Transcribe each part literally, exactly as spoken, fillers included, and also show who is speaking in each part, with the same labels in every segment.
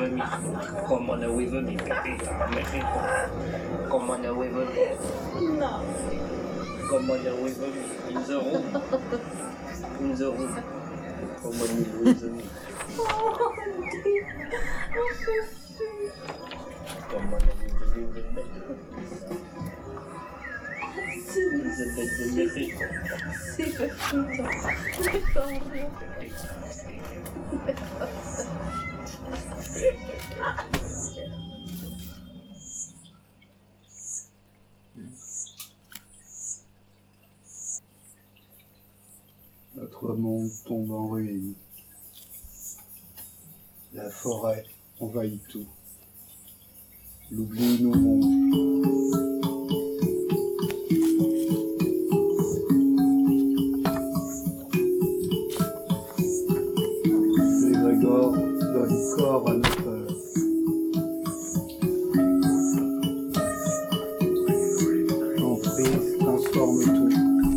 Speaker 1: with me. Come on away with me, baby. Come on away with me.
Speaker 2: No.
Speaker 1: Come on away with me. In the room. In the room. Come on away with me.
Speaker 2: Oh, dear. I'm so sick.
Speaker 1: Come on away with me in the bed. In the bed, the baby.
Speaker 2: C'est pas content. C'est pas vrai.
Speaker 3: Notre monde tombe en ruine. La forêt envahit tout. L'oubli nous ronge. L'égrégore donne corps à nos peurs. L'emprise transforme tout.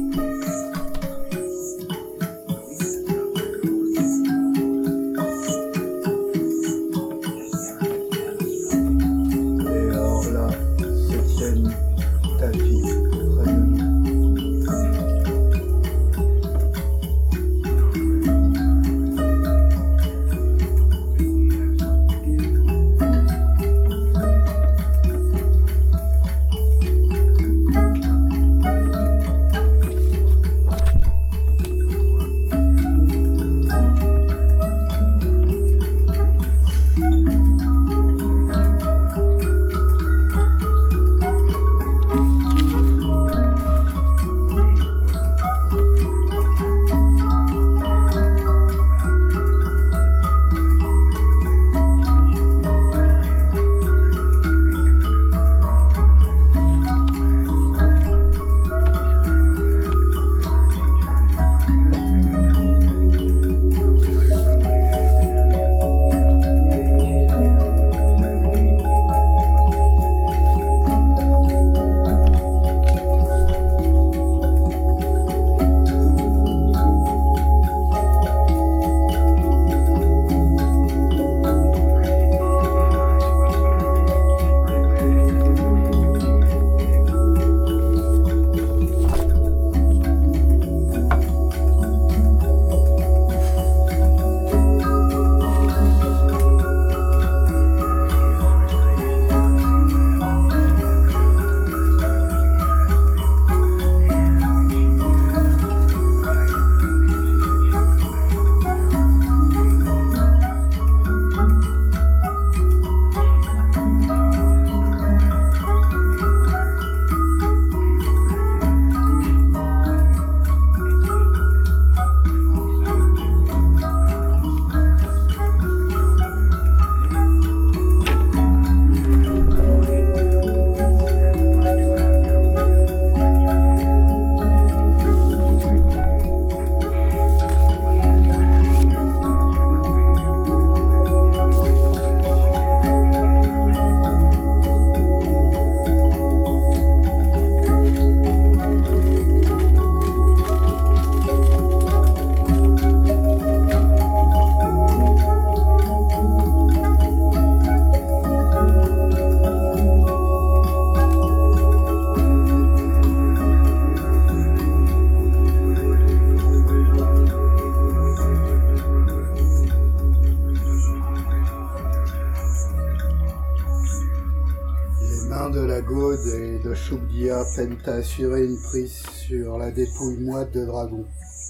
Speaker 3: Peine à assurer une prise sur la dépouille moite de dragon.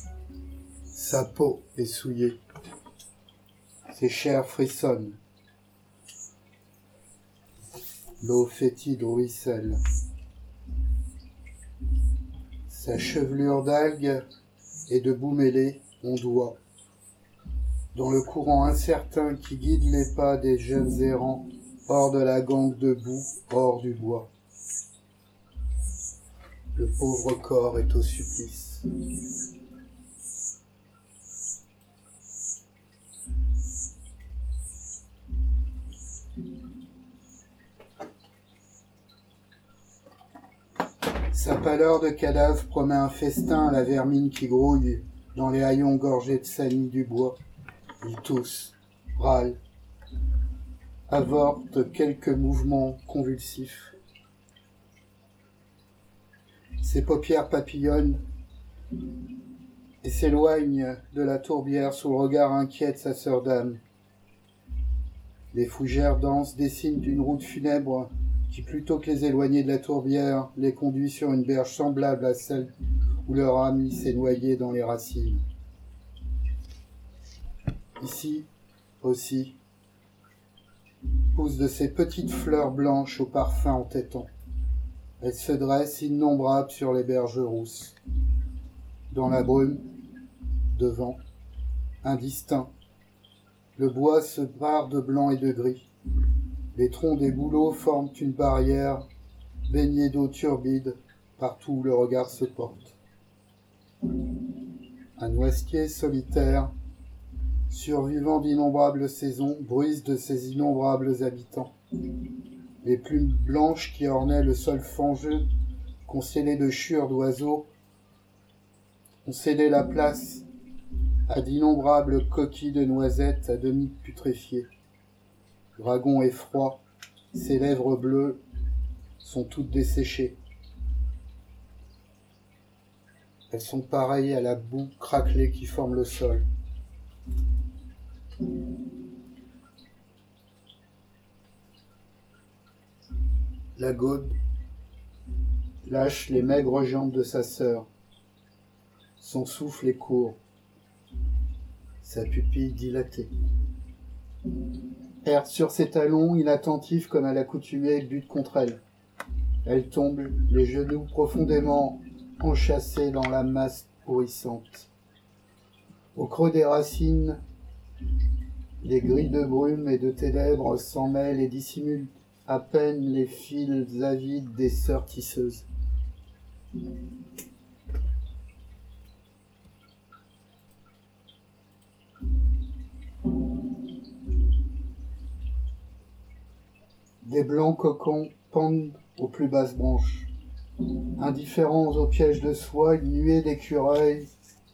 Speaker 3: Sa peau est souillée. Ses chairs frissonnent. L'eau fétide ruisselle. Sa chevelure d'algues et de boue mêlée ondoie. Dans le courant incertain qui guide les pas des jeunes errants, hors de la gangue de boue, hors du bois. Le pauvre corps est au supplice. Sa pâleur de cadavre promet un festin à la vermine qui grouille dans les haillons gorgés de saillie du bois. Ils toussent, râlent. avorte quelques mouvements convulsifs. Ses paupières papillonnent et s'éloigne de la tourbière sous le regard inquiet de sa sœur d'âme. Les fougères denses dessinent une route funèbre qui, plutôt que les éloigner de la tourbière, les conduit sur une berge semblable à celle où leur ami s'est noyé dans les racines. Ici, aussi, poussent de ces petites fleurs blanches au parfum entêtant. Elles se dressent innombrables sur les berges rousses. Dans la brume, devant, indistinct, le bois se pare de blanc et de gris. Les troncs des bouleaux forment une barrière baignée d'eau turbide partout où le regard se porte. Un noisetier solitaire, survivant d'innombrables saisons, bruise de ses innombrables habitants. Les plumes blanches qui ornaient le sol fangeux, constellées de chures d'oiseaux, ont cédé la place à d'innombrables coquilles de noisettes à demi putréfiées. Dragon effroi, ses lèvres bleues sont toutes desséchées. Elles sont pareilles à la boue craquelée qui forme le sol. La gaude lâche les maigres jambes de sa sœur. Son souffle est court, sa pupille dilatée. Erre sur ses talons, inattentif comme à l'accoutumée, bute contre elle. Elle tombe, les genoux profondément enchâssés dans la masse pourrissante. Au creux des racines, les grilles de brume et de ténèbres s'en mêlent et dissimulent à peine les fils avides des sœurs tisseuses. Des blancs cocons pendent aux plus basses branches. Indifférents aux pièges de soie, une nuée d'écureuils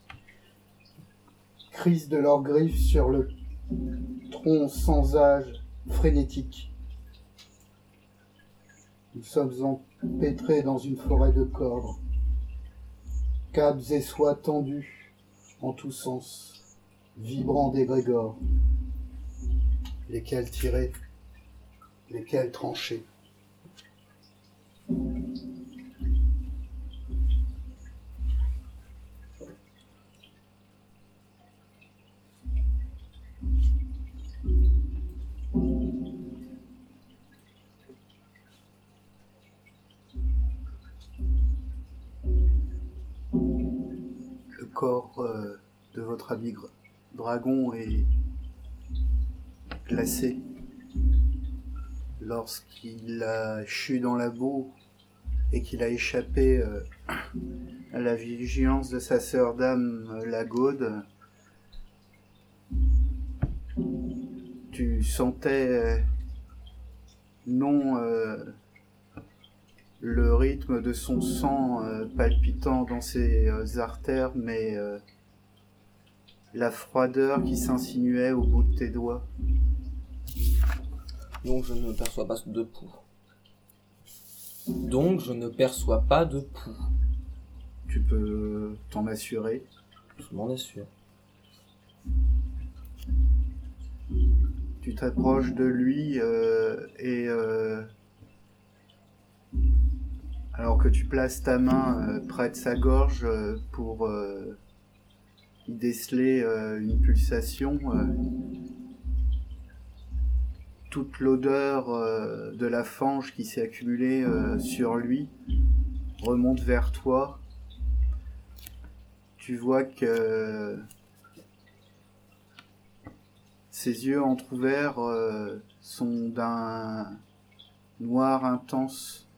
Speaker 3: crissent de leurs griffes sur le tronc sans âge frénétique. Nous sommes empêtrés dans une forêt de cordres, câbles et soies tendus en tous sens, vibrant d'égrégores, lesquels tirer, lesquels trancher. Le corps euh, de votre ami dragon est glacé lorsqu'il a chu dans la boue et qu'il a échappé euh, à la vigilance de sa sœur d'âme, la Gaude. Tu sentais euh, non euh, le rythme de son sang euh, palpitant dans ses euh, artères, mais euh, la froideur qui s'insinuait au bout de tes doigts.
Speaker 4: Donc je ne perçois pas de pouls. Donc je ne perçois pas de pouls.
Speaker 3: Tu peux t'en assurer.
Speaker 4: Je m'en assure.
Speaker 3: Tu t'approches de lui euh, et euh, alors que tu places ta main euh, près de sa gorge euh, pour euh, y déceler euh, une pulsation, euh, toute l'odeur euh, de la fange qui s'est accumulée euh, sur lui remonte vers toi. Tu vois que ses yeux entr'ouverts euh, sont d'un noir intense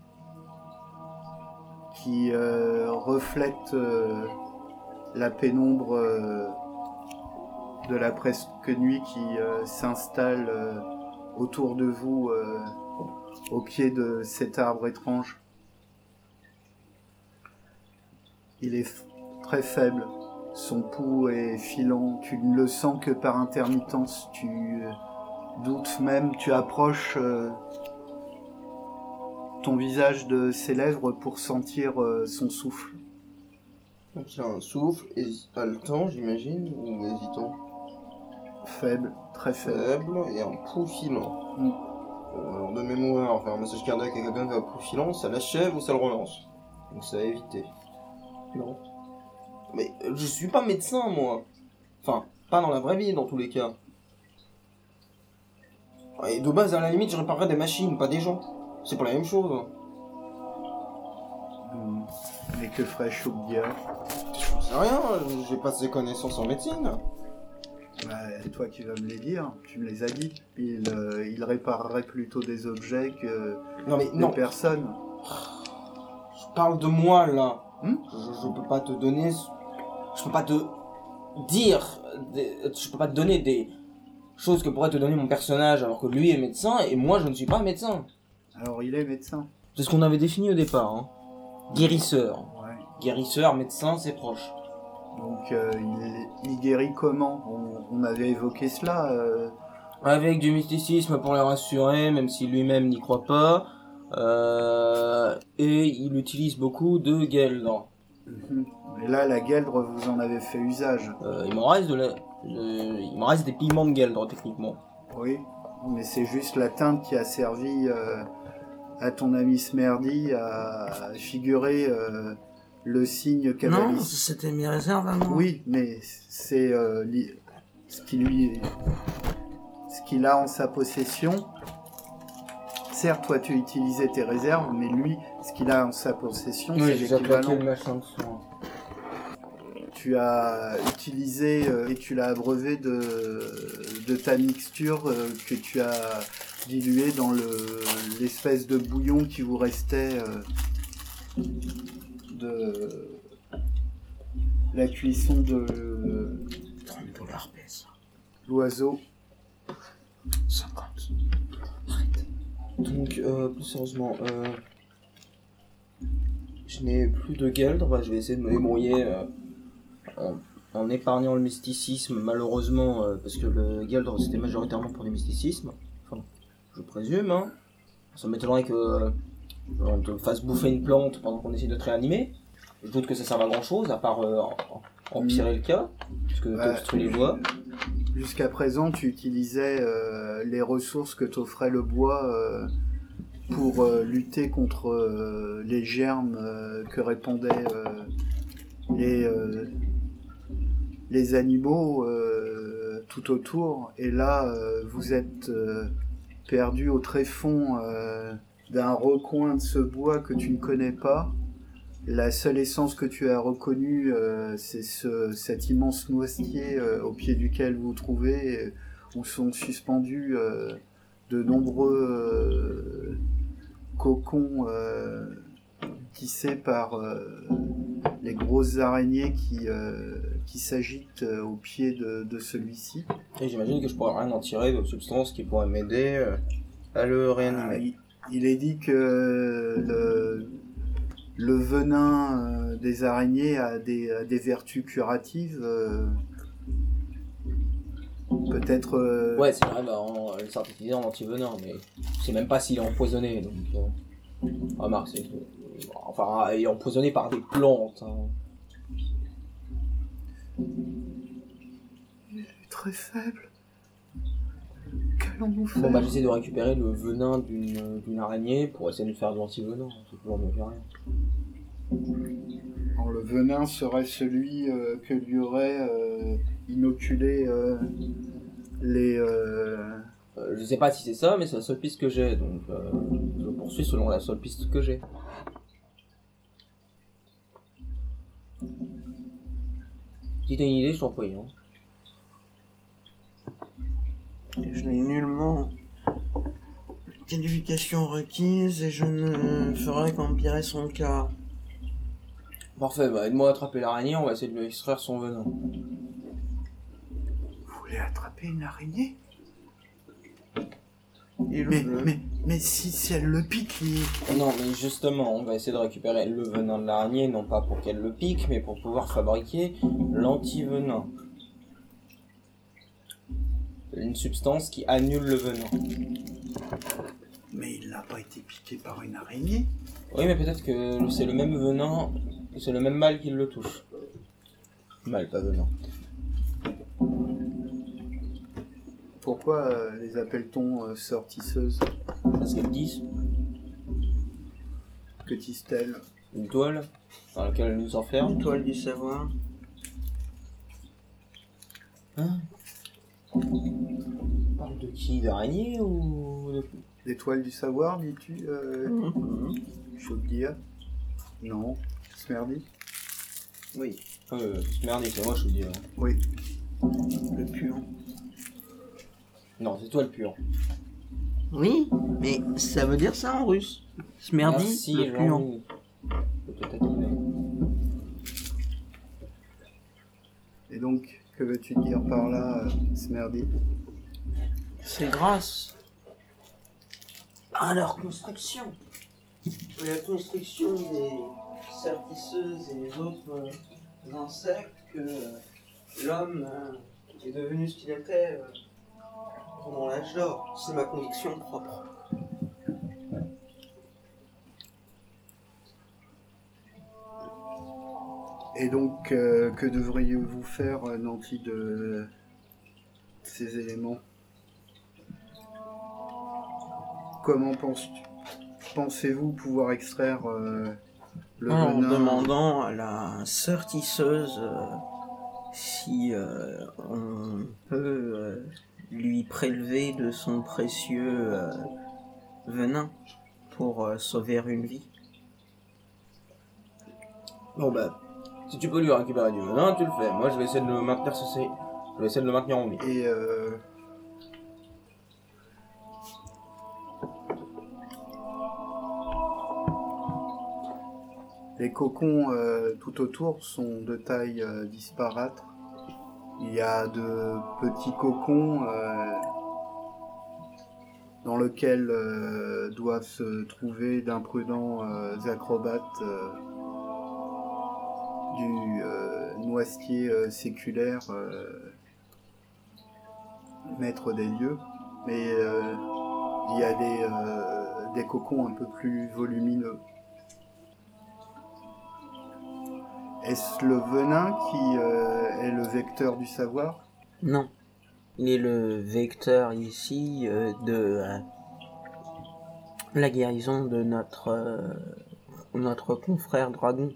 Speaker 3: qui euh, reflète euh, la pénombre euh, de la presque nuit qui euh, s'installe euh, autour de vous euh, au pied de cet arbre étrange. Il est f- très faible, son pouls est filant, tu ne le sens que par intermittence, tu doute même, tu approches euh, ton visage de ses lèvres pour sentir euh, son souffle.
Speaker 4: Donc il a un souffle, haletant j'imagine, ou hésitant.
Speaker 3: Faible, très faible.
Speaker 4: Faible et un pouls filant.
Speaker 3: Mm.
Speaker 4: Bon, alors de mémoire, faire un massage cardiaque à quelqu'un qui a un pouls filant, ça l'achève ou ça le relance. Donc ça a évité. Non. Mais euh, je suis pas médecin moi. Enfin, pas dans la vraie vie dans tous les cas. Et de base, à la limite, je réparerais des machines, pas des gens. C'est pas la même chose.
Speaker 3: Mm. Mais que ferait Choubdia?
Speaker 4: Je sais rien, j'ai pas ses connaissances en médecine.
Speaker 3: Bah, toi qui vas me les dire, tu me les as dit. Il, euh, il réparerait plutôt des objets que
Speaker 4: Non mais
Speaker 3: des
Speaker 4: non,
Speaker 3: personnes.
Speaker 4: je parle de moi là.
Speaker 3: Hmm
Speaker 4: je, je peux pas te donner... Je peux pas te dire... Des, je peux pas te donner des choses que pourrait te donner mon personnage alors que lui est médecin et moi je ne suis pas médecin.
Speaker 3: Alors il est médecin.
Speaker 4: C'est ce qu'on avait défini au départ. Hein. Guérisseur.
Speaker 3: Ouais.
Speaker 4: Guérisseur, médecin, c'est proche.
Speaker 3: Donc euh, il, il guérit comment? on, on avait évoqué cela. Euh...
Speaker 4: Avec du mysticisme pour les rassurer, même si lui-même n'y croit pas. Euh, et il utilise beaucoup de gueldre.
Speaker 3: Mhm. Et là, la gueldre, vous en avez fait usage.
Speaker 4: Euh, il me reste de la, de, il me reste des pigments de gueldre techniquement.
Speaker 3: Oui, mais c'est juste la teinte qui a servi euh, à ton ami Smerdy à figurer euh, le signe
Speaker 5: Non,
Speaker 3: cabalistique.
Speaker 5: c'était mes réserves à moi.
Speaker 3: Oui, mais c'est euh, li- ce qui lui, ce qu'il a en sa possession. Certes, toi tu utilisais tes réserves, mais lui, ce qu'il a en sa possession, c'est l'équivalent.
Speaker 4: machin de soin.
Speaker 3: Tu as utilisé euh, et tu l'as abreuvé de, de ta mixture euh, que tu as diluée dans le, l'espèce de bouillon qui vous restait euh, de la cuisson de
Speaker 5: trente dollars pièce.
Speaker 3: l'oiseau.
Speaker 5: cinquante.
Speaker 4: Donc, euh, plus sérieusement, euh, je n'ai plus de gueldre, bah, je vais essayer de me débrouiller euh, en, en épargnant le mysticisme, malheureusement, euh, parce que le gueldre c'était majoritairement pour du mysticisme, enfin, je présume, hein. Ça m'étonnerait que euh, on te fasse bouffer une plante pendant qu'on essaie de te réanimer. Je doute que ça serve à grand chose, à part euh, empirer le cas, parce que
Speaker 3: Ouais.
Speaker 4: t'obstrues les voies.
Speaker 3: Jusqu'à présent, tu utilisais euh, les ressources que t'offrait le bois euh, pour euh, lutter contre euh, les germes euh, que répandaient euh, les, euh, les animaux euh, tout autour. Et là, euh, vous êtes euh, perdu au tréfonds euh, d'un recoin de ce bois que tu ne connais pas. La seule essence que tu as reconnue, euh, c'est ce, cet immense noisetier euh, au pied duquel vous vous trouvez, euh, où sont suspendus euh, de nombreux euh, cocons euh, tissés par euh, les grosses araignées qui, euh, qui s'agitent euh, au pied de, de celui-ci.
Speaker 4: Et j'imagine que je pourrais rien en tirer de substance qui pourrait m'aider euh, à le
Speaker 3: Ah,
Speaker 4: réanimer.
Speaker 3: il, il est dit que le, le venin euh, des araignées a des, a des vertus curatives. euh, Peut-être. euh,
Speaker 4: Ouais, c'est vrai, bah, on le synthétiser en antivenin, mais je sais même pas s'il est empoisonné, donc... Euh... Remarque, c'est... euh, Enfin, il est empoisonné par des plantes, hein.
Speaker 3: Il est très faible. Qu'allons-nous faire?
Speaker 4: Bon, bah, j'essaie de récupérer le venin d'une, d'une araignée pour essayer de faire de l'antivenin, c'est toujours mieux que rien.
Speaker 3: Alors, le venin serait celui euh, que lui aurait euh, inoculé euh, les. Euh...
Speaker 4: Euh, je sais pas si c'est ça, mais c'est la seule piste que j'ai, donc euh, je poursuis selon la seule piste que j'ai. Si t'as une idée, je t'en prie, hein.
Speaker 5: Je n'ai nullement qualification requise et je ne ferai qu'empirer son cas.
Speaker 4: Parfait, bah aide-moi à attraper l'araignée, on va essayer de lui extraire son venin.
Speaker 3: Vous voulez attraper une araignée?
Speaker 5: Il
Speaker 3: mais,
Speaker 5: veut.
Speaker 3: mais, mais si, si elle le pique, il...
Speaker 4: Non, mais justement, on va essayer de récupérer le venin de l'araignée, non pas pour qu'elle le pique, mais pour pouvoir fabriquer l'antivenin. une substance qui annule le venin.
Speaker 3: Mais il n'a pas été piqué par une araignée.
Speaker 4: Oui, mais peut-être que c'est le même venin, c'est le même mâle qui le touche. Mâle, pas venin.
Speaker 3: Pourquoi euh, les appelle-t-on euh, sœurs tisseuses?
Speaker 4: Parce qu'elles tissent
Speaker 3: Que tissent-elles?
Speaker 4: une toile dans laquelle elles nous enferment.
Speaker 5: Une toile du savoir.
Speaker 4: Hein? On parle de qui? D'araignée ou de...
Speaker 3: Des toiles du savoir, dis-tu, euh,
Speaker 5: Mmh.
Speaker 3: je veux dire? Non. Smerdy?
Speaker 5: Oui,
Speaker 4: Euh, merde, c'est moi, je veux dire.
Speaker 3: Oui.
Speaker 5: le puant.
Speaker 4: Non, c'est toi le pur.
Speaker 5: Oui, mais ça veut dire ça en russe. Smerdy,
Speaker 4: Merci,
Speaker 5: le puant.
Speaker 4: Jean-Louis. Je peux te taquiner.
Speaker 3: Et donc, que veux-tu dire par là, euh, Smerdy?
Speaker 5: C'est grâce à leur construction. La construction des sœurs tisseuses et des autres euh, insectes que euh, l'homme euh, est devenu ce qu'il était euh, pendant l'âge d'or. C'est ma conviction propre.
Speaker 3: Et donc, euh, que devriez-vous faire, euh, nanti, de ces éléments? Comment penses pensez-vous pouvoir extraire euh, le
Speaker 5: En
Speaker 3: venin?
Speaker 5: demandant à la sœur tisseuse euh, si euh, on peut euh, lui prélever de son précieux euh, venin pour euh, sauver une vie.
Speaker 4: Bon bah, si tu peux lui récupérer du venin, tu le fais. Moi, je vais essayer de le maintenir ceci. Je vais essayer de le maintenir en vie.
Speaker 3: Et euh, les cocons euh, tout autour sont de taille euh, disparate. Il y a de petits cocons euh, dans lesquels euh, doivent se trouver d'imprudents euh, acrobates euh, du euh, noisetier euh, séculaire, euh, maître des lieux. Mais euh, il y a des, euh, des cocons un peu plus volumineux. Est-ce le venin qui euh, est le vecteur du savoir?
Speaker 5: Non. Il est le vecteur ici euh, de euh, la guérison de notre, euh, notre confrère dragon.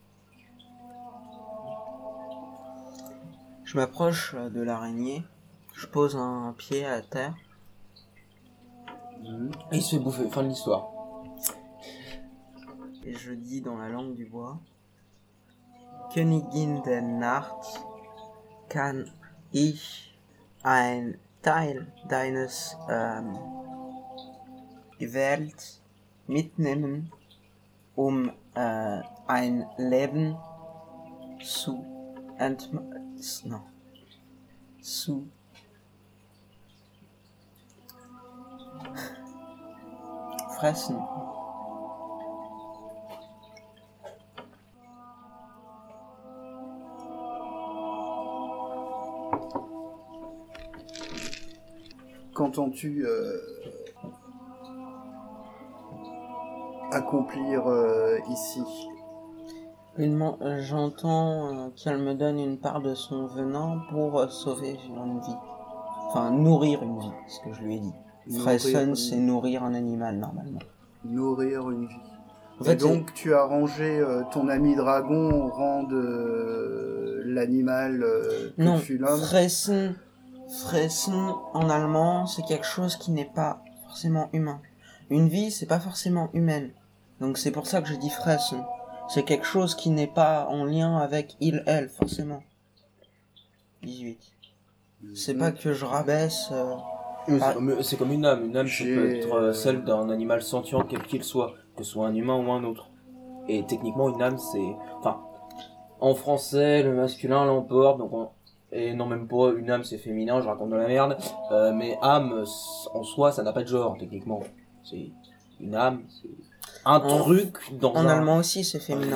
Speaker 5: Je m'approche euh, de l'araignée, je pose un pied à terre.
Speaker 4: Et il se fait bouffer, fin de l'histoire.
Speaker 5: Et je dis dans la langue du bois: Königin der Nacht, kann ich ein Teil deines ähm, Welt mitnehmen, um äh, ein Leben zu entma non, zu fressen.
Speaker 3: Qu'entends-tu euh, accomplir euh, ici?
Speaker 5: Une man- euh, J'entends euh, qu'elle me donne une part de son venin pour euh, sauver une vie. Enfin, nourrir une vie, ce que je lui ai dit.
Speaker 3: Nourrir
Speaker 5: Fressen,
Speaker 3: une-
Speaker 5: c'est nourrir un animal, normalement.
Speaker 3: Nourrir une vie.
Speaker 5: En
Speaker 3: Et
Speaker 5: fait,
Speaker 3: donc tu as rangé euh, ton ami dragon au rang de euh, l'animal euh, que
Speaker 5: non,
Speaker 3: fut l'homme.
Speaker 5: fressen, fressen, en allemand, c'est quelque chose qui n'est pas forcément humain. Une vie, c'est pas forcément humaine. Donc c'est pour ça que je dis fressen. C'est quelque chose qui n'est pas en lien avec il, elle, forcément. dix-huit. C'est pas que je rabaisse... euh,
Speaker 4: Mais c'est
Speaker 5: Ah.
Speaker 4: comme- C'est comme une âme. Une âme, ça
Speaker 3: J'ai-
Speaker 4: peut être euh, celle d'un animal sentient, quel qu'il soit, que ce soit un humain ou un autre. Et techniquement, une âme, c'est... Enfin, en français, le masculin l'emporte, donc on... Et non, même pas, une âme, c'est féminin, je raconte de la merde. Euh, mais âme, en soi, ça n'a pas de genre, techniquement. C'est une âme, c'est un
Speaker 5: En-
Speaker 4: truc dans
Speaker 5: En
Speaker 4: un
Speaker 5: allemand aussi, c'est féminin.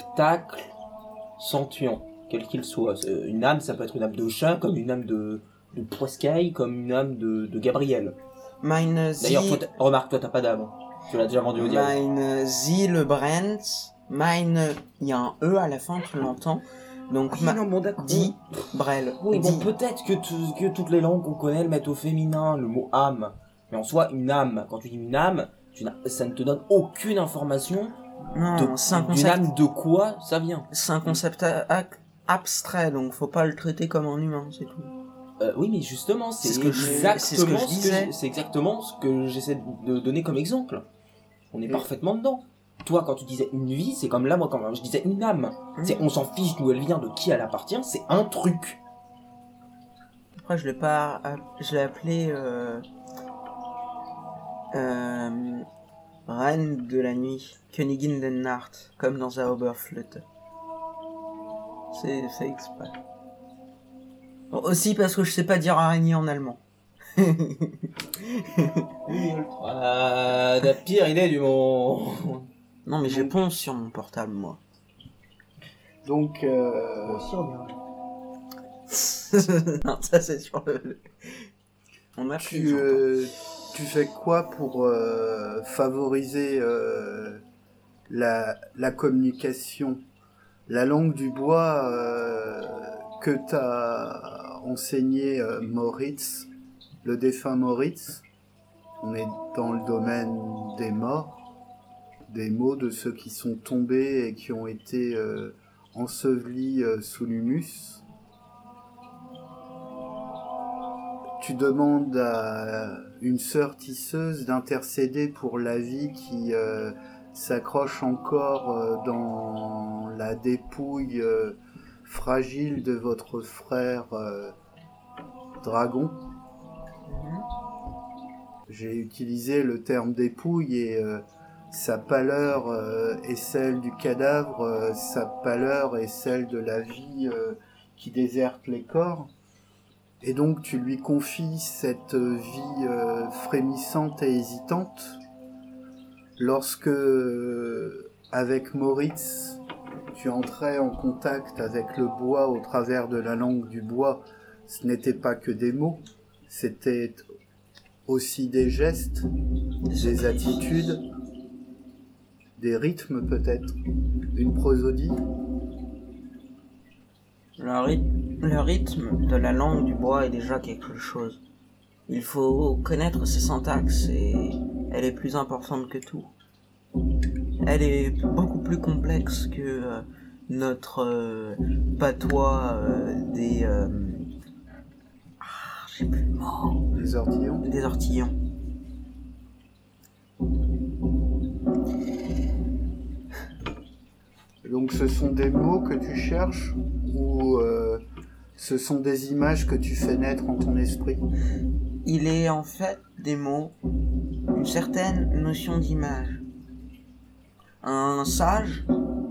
Speaker 4: réceptacle sentient, quel qu'il soit. C'est- Une âme, ça peut être une âme de chat, comme une âme de, de Poiscaille comme une âme de, de Gabriel.
Speaker 5: Meine
Speaker 4: D'ailleurs,
Speaker 5: Sie-
Speaker 4: toi, t'as- remarque, toi, t'as pas d'âme. Tu l'as déjà vendu au diable.
Speaker 5: Meine Seele brennt. Meine, il y a un E à la fin, tu l'entends. Donc,
Speaker 4: Oui,
Speaker 5: ma...
Speaker 4: non, bon, d'accord.
Speaker 5: dit Brel.
Speaker 4: Oui, bon,
Speaker 5: Dit.
Speaker 4: peut-être que, tu- que toutes les langues qu'on connaît le mettent au féminin, le mot âme. Mais en soi, une âme, quand tu dis une âme, tu n'as- ça ne te donne aucune information
Speaker 5: Non,
Speaker 4: de,
Speaker 5: c'est un
Speaker 4: d'une
Speaker 5: concept,
Speaker 4: âme de quoi ça vient.
Speaker 5: c'est un concept a- a- abstrait, donc faut pas le traiter comme un humain, c'est tout.
Speaker 4: Euh, oui, mais justement, c'est,
Speaker 5: C'est ce que je-
Speaker 4: exactement
Speaker 5: c'est ce que je disais.
Speaker 4: j'ai- c'est exactement ce que j'essaie de donner comme exemple. On est
Speaker 5: Oui.
Speaker 4: parfaitement dedans. Toi, quand tu disais une vie, c'est comme là, moi, quand je disais une âme.
Speaker 5: Mmh.
Speaker 4: C'est, on s'en fiche d'où elle vient, de qui elle appartient, c'est un truc.
Speaker 5: Après, je l'ai pas, je l'ai appelé euh, euh, Reine de la nuit, Königin der Nacht, comme dans Zauberflöte. C'est fait exprès. Bon, aussi parce que je sais pas dire araignée en allemand.
Speaker 4: Ah, la pire idée du monde.
Speaker 5: Non, mais j'ai Ponce sur mon portable, moi.
Speaker 3: Donc, euh,
Speaker 5: Non, ça c'est sur le. On a pris.
Speaker 3: tu, euh, tu fais quoi pour euh, favoriser euh, la, la communication? La langue du bois euh, que t'a enseigné euh, Moritz, le défunt Moritz. On est dans le domaine des morts, des mots de ceux qui sont tombés et qui ont été euh, ensevelis euh, sous l'humus. Tu demandes à une sœur tisseuse d'intercéder pour la vie qui euh, s'accroche encore euh, dans la dépouille euh, fragile de votre frère euh, Dragon. J'ai utilisé le terme dépouille et euh, sa pâleur euh, est celle du cadavre, euh, sa pâleur est celle de la vie euh, qui déserte les corps. Et donc tu lui confies cette vie euh, frémissante et hésitante. Lorsque, euh, avec Moritz, tu entrais en contact avec le bois au travers de la langue du bois, ce n'était pas que des mots, c'était aussi des gestes, des attitudes, des rythmes peut-être, une prosodie.
Speaker 5: Le, ryth- le rythme de la langue du bois est déjà quelque chose. Il faut connaître ses syntaxes et elle est plus importante que tout. Elle est beaucoup plus complexe que euh, notre euh, patois euh, des... Euh... Ah, j'ai plus le mot.
Speaker 3: Les ortillons.
Speaker 5: Des ortillons.
Speaker 3: Donc ce sont des mots que tu cherches ou euh, ce sont des images que tu fais naître en ton esprit?
Speaker 5: Il est en fait des mots, une certaine notion d'image. Un sage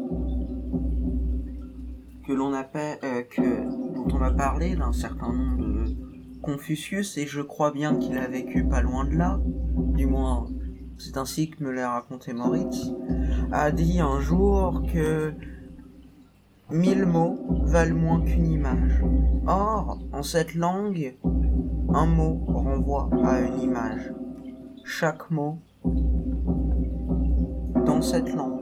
Speaker 5: que l'on appelle, euh, que dont on a parlé d'un certain nom de Confucius, et je crois bien qu'il a vécu pas loin de là, du moins c'est ainsi que me l'a raconté Moritz, a dit un jour que mille mots valent moins qu'une image. Or, en cette langue, un mot renvoie à une image. Chaque mot dans cette langue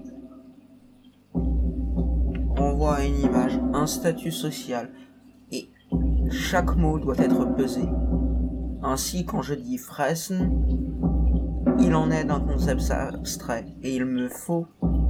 Speaker 5: renvoie à une image, un statut social, et chaque mot doit être pesé. Ainsi, quand je dis fressen, il en est d'un concept abstrait, et il me faut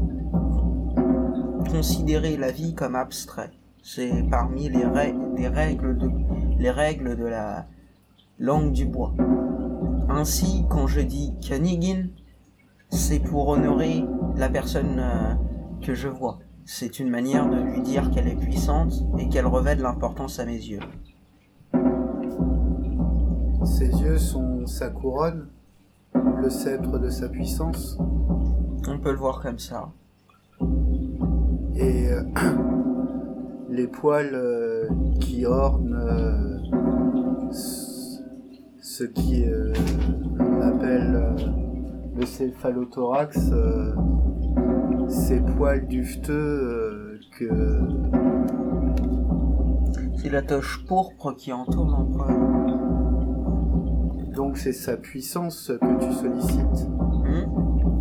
Speaker 5: considérer la vie comme abstrait. C'est parmi les, ra- les, règles de, les règles de la langue du bois. Ainsi, quand je dis Königin, c'est pour honorer la personne euh, que je vois. C'est une manière de lui dire qu'elle est puissante et qu'elle revêt de l'importance à mes yeux.
Speaker 3: Ses yeux sont sa couronne, le sceptre de sa puissance.
Speaker 5: On peut le voir comme ça.
Speaker 3: Et euh, les poils euh, qui ornent euh, ce ce qui euh, on appelle euh, le céphalothorax, euh, ces poils duveteux euh, que
Speaker 5: C'est C'est la toche pourpre qui entoure l'empereur.
Speaker 3: Donc c'est sa puissance que tu sollicites.
Speaker 5: Hmm.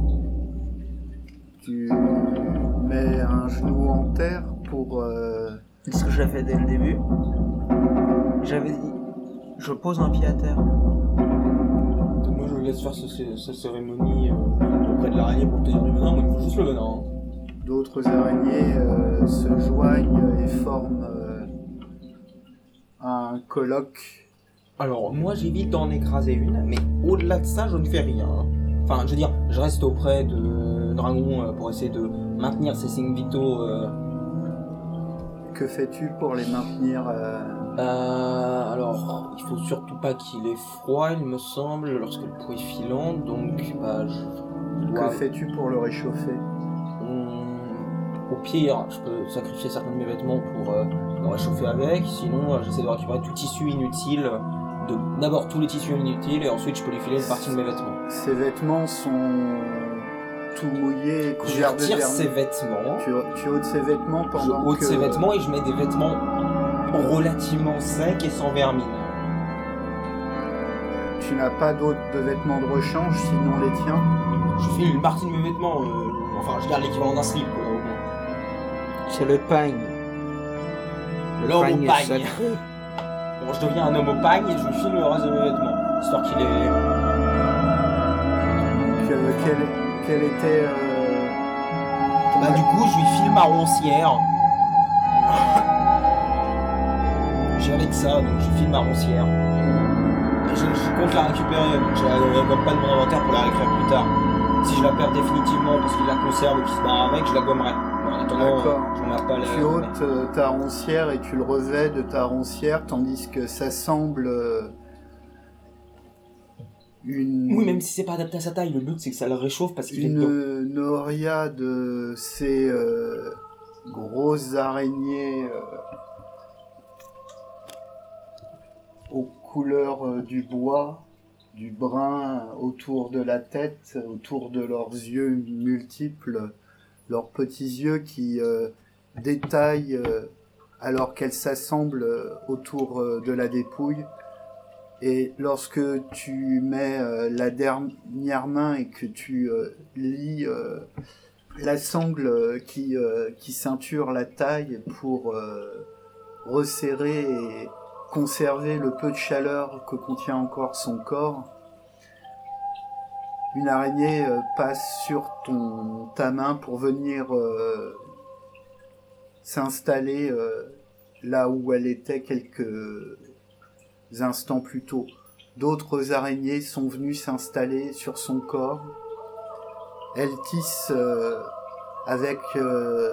Speaker 3: Tu mets un genou en terre pour... euh,
Speaker 5: C'est ce que j'avais fait dès le début. J'avais dit, je pose un pied à terre.
Speaker 4: Moi je laisse faire sa cérémonie euh, auprès de l'araignée pour obtenir du venin, moi il me faut juste le venin. Hein.
Speaker 3: D'autres araignées euh, se joignent et forment euh, un colloque.
Speaker 4: Alors moi j'évite d'en écraser une, mais au-delà de ça je ne fais rien. Hein. Enfin je veux dire, je reste auprès de Dragon euh, pour essayer de maintenir ses signes vitaux. Euh...
Speaker 3: Que fais-tu pour les maintenir euh...
Speaker 4: Euh, alors, il faut surtout pas qu'il ait froid, il me semble, lorsque le pot est filant, donc bah, je dois...
Speaker 3: Que fais-tu pour le réchauffer?
Speaker 4: Hum, Au pire, je peux sacrifier certains de mes vêtements pour euh, le réchauffer avec, sinon euh, j'essaie de récupérer tout tissu inutile, de d'abord tous les tissus inutiles, et ensuite je peux lui filer une partie de mes vêtements.
Speaker 3: Ces vêtements sont tout mouillés et
Speaker 4: Je
Speaker 3: couverts de
Speaker 4: retire
Speaker 3: vernis.
Speaker 4: ses vêtements,
Speaker 3: Tu, tu ôtes ses vêtements
Speaker 4: je
Speaker 3: pendant
Speaker 4: ôte
Speaker 3: que...
Speaker 4: ses vêtements et je mets des vêtements relativement secs et sans vermine.
Speaker 3: Tu n'as pas d'autres de vêtements de rechange, sinon les tiens.
Speaker 4: Je file une partie de mes vêtements, euh, enfin je garde l'équivalent d'un slip quoi. au moins.
Speaker 5: C'est le pagne. Le
Speaker 4: L'homme
Speaker 5: pagne
Speaker 4: au
Speaker 5: est
Speaker 4: pagne.
Speaker 5: sacré.
Speaker 4: Bon, je deviens un homme au pagne et je lui file le reste de mes vêtements, histoire qu'il ait...
Speaker 3: Donc, euh, quel, quel était... Euh, ton
Speaker 4: Bah du coup, je lui file ma roncière. J'ai avec ça, donc je lui file ma roncière. Et je, je compte la récupérer, donc je la la gomme pas de mon inventaire pour la réécrire plus tard. Si je la perds définitivement parce qu'il la conserve et qu'il se barre avec, je la gommerai. Mais en attendant,
Speaker 3: D'accord.
Speaker 4: euh, je m'emmerde pas les...
Speaker 3: Tu ôtes euh, ta roncière et tu le revêts de ta roncière, tandis que ça semble euh, une,
Speaker 4: Oui, même si c'est pas adapté à sa taille, le but c'est que ça le réchauffe parce qu'il est dedans.
Speaker 3: une noria de ces euh, grosses araignées euh, aux couleurs euh, du bois, du brun autour de la tête, autour de leurs yeux multiples, leurs petits yeux qui euh, détaillent euh, alors qu'elles s'assemblent euh, autour euh, de la dépouille. Et lorsque tu mets euh, la dernière main et que tu euh, lis euh, la sangle euh, qui, euh, qui ceinture la taille pour euh, resserrer et conserver le peu de chaleur que contient encore son corps, une araignée euh, passe sur ton, ta main pour venir euh, s'installer euh, là où elle était quelques instants plus tôt. D'autres araignées sont venues s'installer sur son corps. Elle tisse euh, avec euh,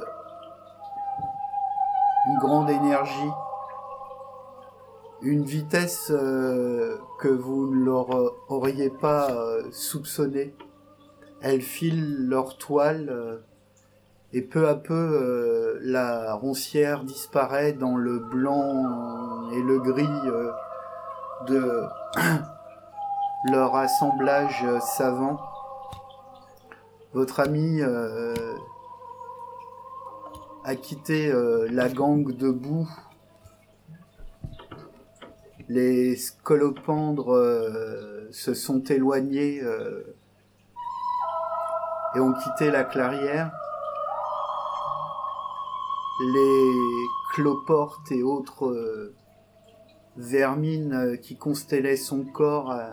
Speaker 3: une grande énergie, une vitesse euh, que vous ne leur auriez pas euh, soupçonnée. Elles filent leur toile euh, et peu à peu euh, la roncière disparaît dans le blanc et le gris euh, de leur assemblage savant. Votre ami euh, a quitté euh, la gangue de boue. Les scolopendres euh, se sont éloignés euh, et ont quitté la clairière. Les cloportes et autres euh, vermines euh, qui constellaient son corps euh,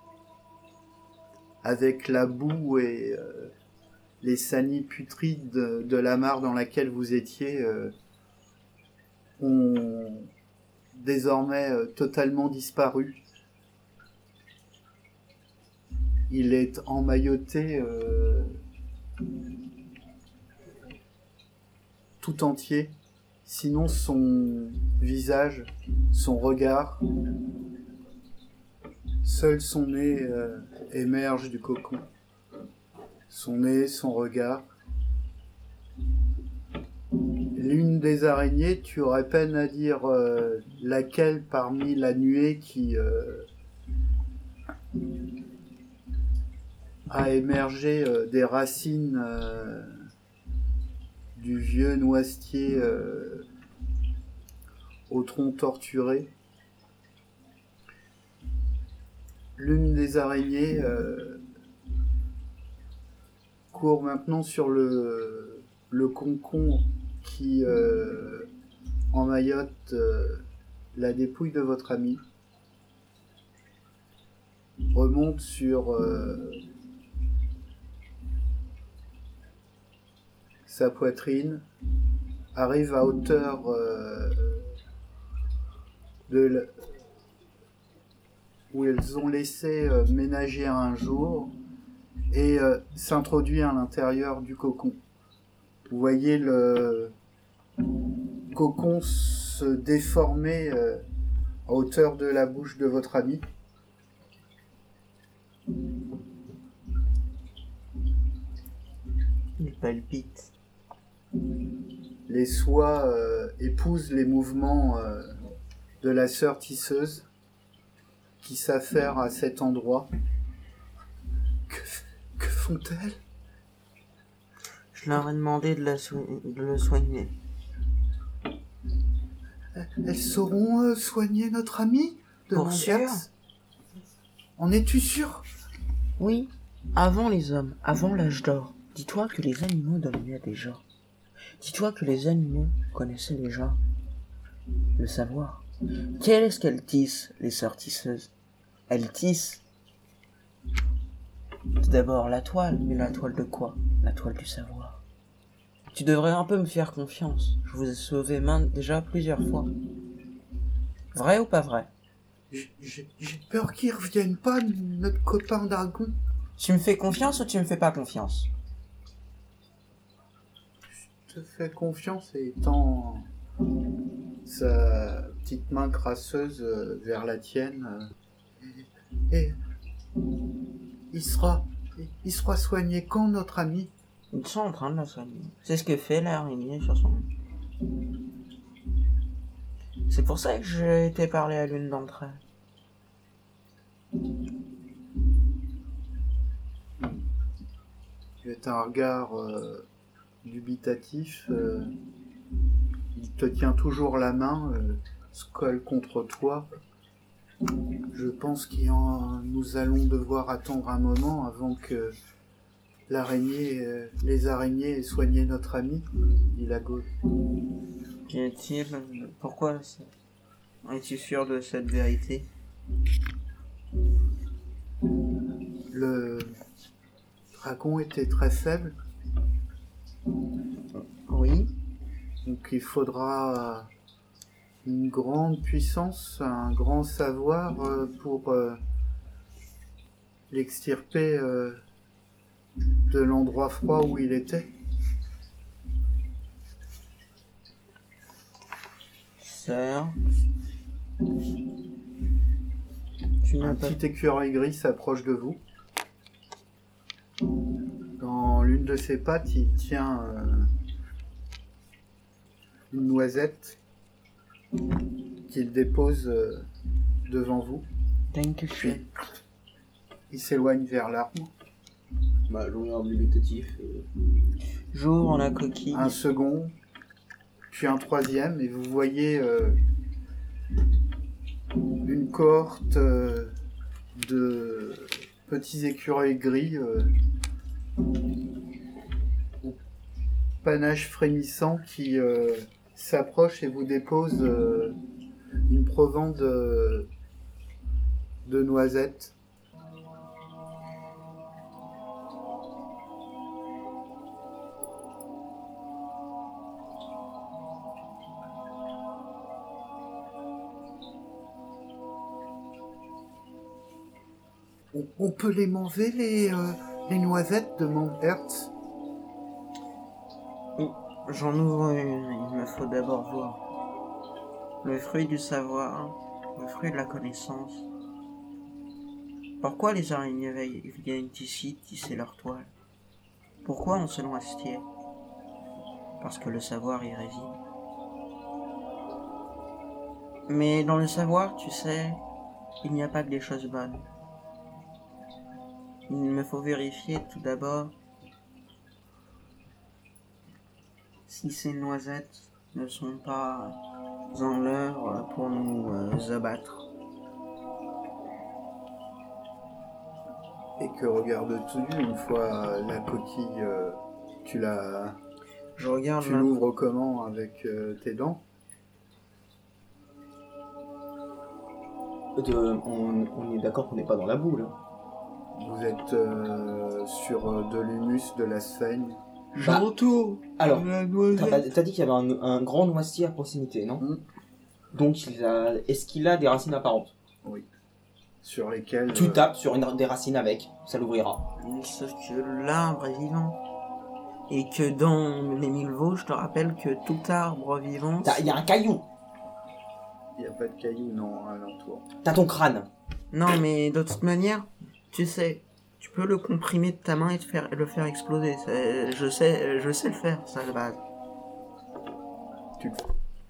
Speaker 3: avec la boue et euh, les sanis putrides de, de la mare dans laquelle vous étiez euh, ont désormais euh, totalement disparu. Il est emmailloté euh, tout entier, sinon son visage, son regard, seul son nez euh, émerge du cocon. Son nez, son regard. L'une des araignées, tu aurais peine à dire euh, laquelle parmi la nuée qui euh, a émergé euh, des racines euh, du vieux noisetier euh, au tronc torturé. L'une des araignées euh, court maintenant sur le, le concombre qui euh, emmaillote euh, la dépouille de votre ami. Remonte sur euh, sa poitrine, arrive à hauteur euh, de l- où elles ont laissé euh, ménager un jour et euh, s'introduit à l'intérieur du cocon. Vous voyez le cocon se déformer euh, à hauteur de la bouche de votre ami.
Speaker 5: Il palpite.
Speaker 3: Les soies euh, épousent les mouvements euh, de la sœur tisseuse qui s'affaire à cet endroit. Que, que font-elles?
Speaker 5: Je leur ai demandé de, la soi- de le soigner.
Speaker 3: Elles sauront euh, soigner notre ami?
Speaker 5: Pour sûr?
Speaker 3: En es-tu sûr?
Speaker 5: Oui, avant les hommes, avant l'âge d'or. Dis-toi que les animaux dominaient déjà. Dis-toi que les animaux connaissaient déjà le savoir. Quelle est-ce qu'elles tissent, les sœurs tisseuses? Elles tissent tout d'abord la toile, mais la toile de quoi? La toile du savoir. Tu devrais un peu me faire confiance. Je vous ai sauvé main déjà plusieurs fois. Vrai ou pas vrai?
Speaker 3: J'ai j'ai peur qu'ils reviennent pas, notre copain dragon.
Speaker 5: Tu me fais confiance ou tu me fais pas confiance?
Speaker 3: Je te fais confiance et tend sa petite main crasseuse euh, vers la tienne. euh, Et, et il sera, il sera soigné quand, notre ami?
Speaker 5: Ils sont en train de la soigner. C'est ce que fait l'araignée sur son... C'est pour ça que j'ai été parler à l'une d'entre elles.
Speaker 3: Tu as un regard euh, dubitatif. euh, il te tient toujours la main, euh, se colle contre toi. Je pense que nous allons devoir attendre un moment avant que l'araignée, euh, les araignées aient soigné notre ami, dit la Gaule.
Speaker 5: Qu'y a-t-il? Pourquoi ça? Es-tu sûr de cette vérité?
Speaker 3: Le dragon était très faible,
Speaker 5: Oui.
Speaker 3: donc il faudra une grande puissance, un grand savoir euh, pour euh, l'extirper euh, de l'endroit froid où il était.
Speaker 5: Sœur. Tu n'as
Speaker 3: Un
Speaker 5: pas...
Speaker 3: petit écureuil gris s'approche de vous. Dans l'une de ses pattes, il tient euh, une noisette qu'il dépose euh, devant vous.
Speaker 5: Dankeschön.
Speaker 3: Il s'éloigne vers l'arbre.
Speaker 4: Bah, je regarde dubitatif. Et...
Speaker 5: J'ouvre la coquille.
Speaker 3: Un second, puis un troisième, et vous voyez euh, une cohorte euh, de petits écureuils gris euh, au panache frémissant qui euh, s'approche et vous dépose euh, une provende de, de noisettes. On, on peut les manger, les, euh, les noisettes, demande Hertz.
Speaker 5: J'en ouvre une, il me faut d'abord voir. Le fruit du savoir, le fruit de la connaissance. Pourquoi les araignées viennent ici tisser leur toile? Pourquoi on se noisetier? Parce que le savoir y réside. Mais dans le savoir, tu sais, il n'y a pas que des choses bonnes. Il me faut vérifier tout d'abord si ces noisettes ne sont pas en l'heure pour nous euh, abattre.
Speaker 3: Et que regardes-tu une fois la coquille, euh, tu la,
Speaker 5: Je regarde
Speaker 3: tu
Speaker 5: là.
Speaker 3: l'ouvres comment avec euh, tes dents?
Speaker 4: De- on, on est d'accord qu'on n'est pas dans la boue là.
Speaker 3: Vous êtes euh, sur euh, de l'humus, de la sphaigne.
Speaker 5: J'entends
Speaker 4: Alors,
Speaker 5: la
Speaker 4: T'as,
Speaker 5: noisette.
Speaker 4: pas- t'as dit qu'il y avait un, un grand noisetier à proximité, non?
Speaker 3: Mm.
Speaker 4: Donc, il a, est-ce qu'il a des racines apparentes?
Speaker 3: Sur lesquelles
Speaker 4: Tu
Speaker 3: euh,
Speaker 4: tapes sur une, des racines avec, ça l'ouvrira.
Speaker 5: Sauf que l'arbre est vivant. Et que dans les mille veaux, je te rappelle que tout arbre vivant...
Speaker 4: T'as- Il y a un caillou,
Speaker 3: il n'y a pas de cailloux, non, alentour.
Speaker 4: t'as ton crâne.
Speaker 5: Non, mais de toute manière, tu sais, tu peux le comprimer de ta main et te faire, le faire exploser. C'est- Je sais, je sais le faire, ça, à la base.
Speaker 3: Tu le fais.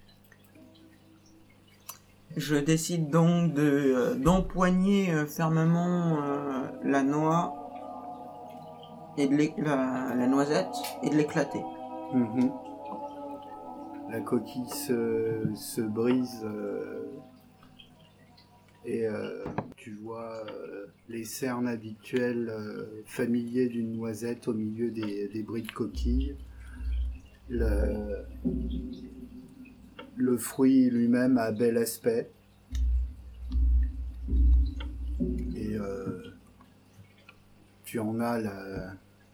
Speaker 5: Je décide donc de euh, d'empoigner euh, fermement euh, la noix et de l'é- la, la noisette et de l'éclater.
Speaker 3: Mhm. La coquille se, se brise euh, et euh, tu vois euh, les cernes habituelles euh, familiers d'une noisette au milieu des, des bris de coquille. Le, le fruit lui-même a bel aspect. Et euh, tu en as la,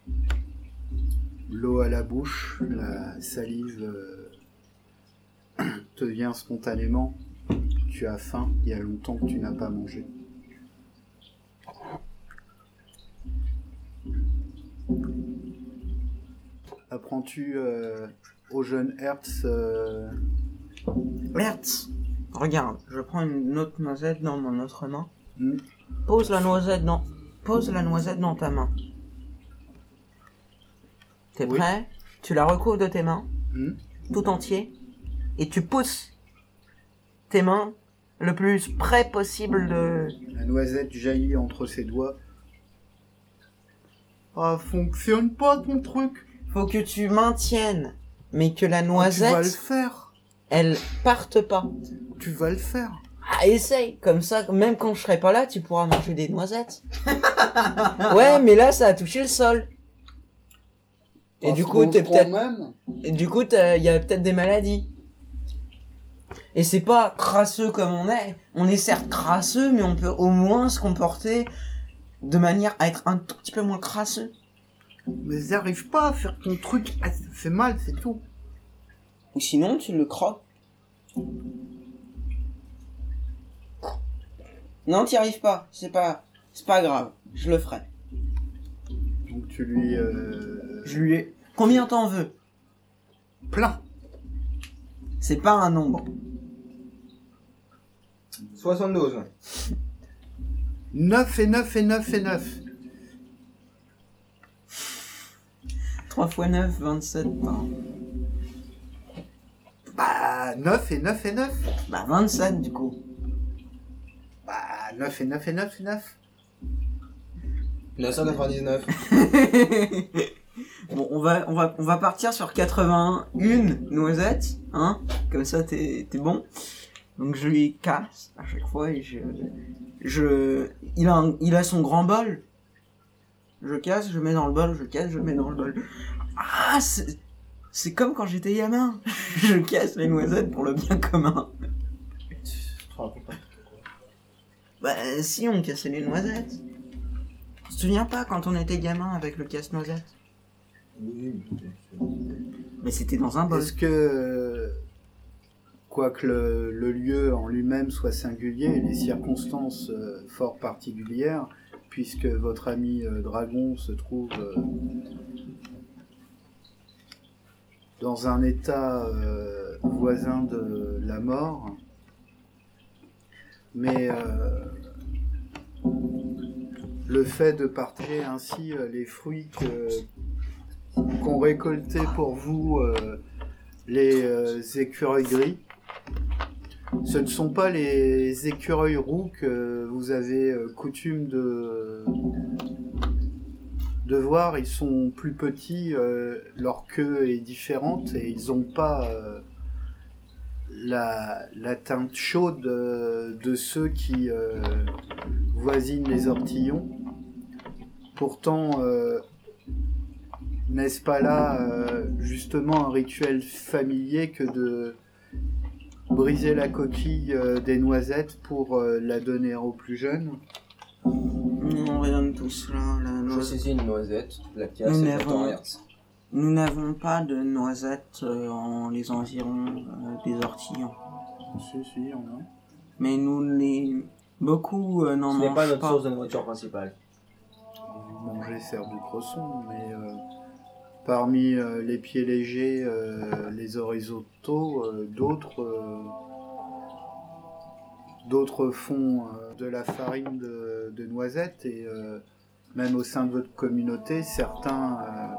Speaker 3: l'eau à la bouche, la salive euh, te vient spontanément. Tu as faim, il y a longtemps que tu n'as pas mangé. Apprends-tu euh, au jeune Hertz euh,
Speaker 5: Hertz, regarde, je prends une autre noisette dans mon autre main.
Speaker 3: hmm,
Speaker 5: Pose la noisette dans, pose la noisette dans ta main. T'es
Speaker 3: Oui.
Speaker 5: prêt? Tu la recouvres de tes mains,
Speaker 3: hmm,
Speaker 5: tout entier, et tu pousses tes mains le plus près possible de...
Speaker 3: La noisette jaillit entre ses doigts. Ah, fonctionne pas ton truc.
Speaker 5: Faut que tu maintiennes, mais que la
Speaker 3: Tu vas le
Speaker 5: noisette,
Speaker 3: faire.
Speaker 5: elle parte pas.
Speaker 3: Tu vas le faire.
Speaker 5: Ah, essaye, comme ça, même quand je serai pas là, tu pourras manger des noisettes. Ouais, mais là, ça a touché le sol. Et
Speaker 3: Ah,
Speaker 5: du
Speaker 3: se
Speaker 5: coup, t'es
Speaker 3: mange quand
Speaker 5: peut-être,
Speaker 3: même.
Speaker 5: et du coup, t'as- y a peut-être des maladies. Et c'est pas crasseux comme on est. On est certes crasseux, mais on peut au moins se comporter de manière à être un tout petit peu moins crasseux.
Speaker 3: Mais j'arrive pas à faire ton truc. Ah, ça fait mal, c'est tout.
Speaker 5: Ou sinon, tu le croques. Non, t'y arrives pas. C'est pas, c'est pas grave. Je le ferai.
Speaker 3: Donc tu lui... Euh...
Speaker 5: Je lui ai... Combien t'en veux?
Speaker 3: Plein.
Speaker 5: C'est pas un nombre.
Speaker 4: soixante-douze.
Speaker 3: neuf et neuf et neuf et neuf.
Speaker 5: trois fois neuf, vingt-sept. Bah,
Speaker 3: Bah, neuf et neuf et neuf.
Speaker 5: bah vingt-sept du coup.
Speaker 3: Bah, neuf et neuf et neuf et neuf.
Speaker 4: neuf cent quatre-vingt-dix-neuf.
Speaker 5: Bon, on va, on va, on va partir sur quatre-vingt-un noisettes, hein. Comme ça, t'es, t'es bon. Donc je lui casse à chaque fois et je, je, il a, un- il a son grand bol. Je casse, je mets dans le bol, je casse, je mets dans le bol. Ah, c'est, c'est comme quand j'étais gamin. Je casse les noisettes pour le bien commun. Bah si, on cassait les noisettes. Tu te souviens pas quand on était gamin avec le casse-noisette?
Speaker 4: Oui,
Speaker 5: Mais c'était dans un bol.
Speaker 3: Est-ce que, quoique le, le lieu en lui-même soit singulier, les circonstances euh, fort particulières, puisque votre ami euh, Dragon se trouve euh, dans un état euh, voisin de la mort, mais euh, le fait de partager ainsi euh, les fruits que qu'ont récoltés pour vous euh, les euh, écureuils gris. Ce ne sont pas les écureuils roux que vous avez euh, coutume de, de voir. Ils sont plus petits, euh, leur queue est différente et ils n'ont pas euh, la, la teinte chaude euh, de ceux qui euh, voisinent les ortillons. Pourtant, euh, n'est-ce pas là euh, justement un rituel familier que de briser la coquille euh, des noisettes pour euh, la donner aux plus jeunes?
Speaker 5: Non, rien de tout cela. La
Speaker 4: Je
Speaker 5: noisette.
Speaker 4: saisis une noisette, la casse
Speaker 5: Nous
Speaker 4: et
Speaker 5: n'avons-
Speaker 4: j'attends Hertz.
Speaker 5: Nous n'avons pas de noisettes euh, en les environs euh, des ortillons.
Speaker 3: Si, si, on a.
Speaker 5: Mais nous les... Beaucoup euh, n'en
Speaker 4: Ce n'est
Speaker 5: mangent
Speaker 4: pas
Speaker 5: pas.
Speaker 4: notre source de nourriture principale.
Speaker 3: Manger sert du cresson, mais euh, parmi euh, les pieds légers, euh, les horizontaux, euh, d'autres euh, d'autres font euh, de la farine de, de noisettes et euh, même au sein de votre communauté, certains euh,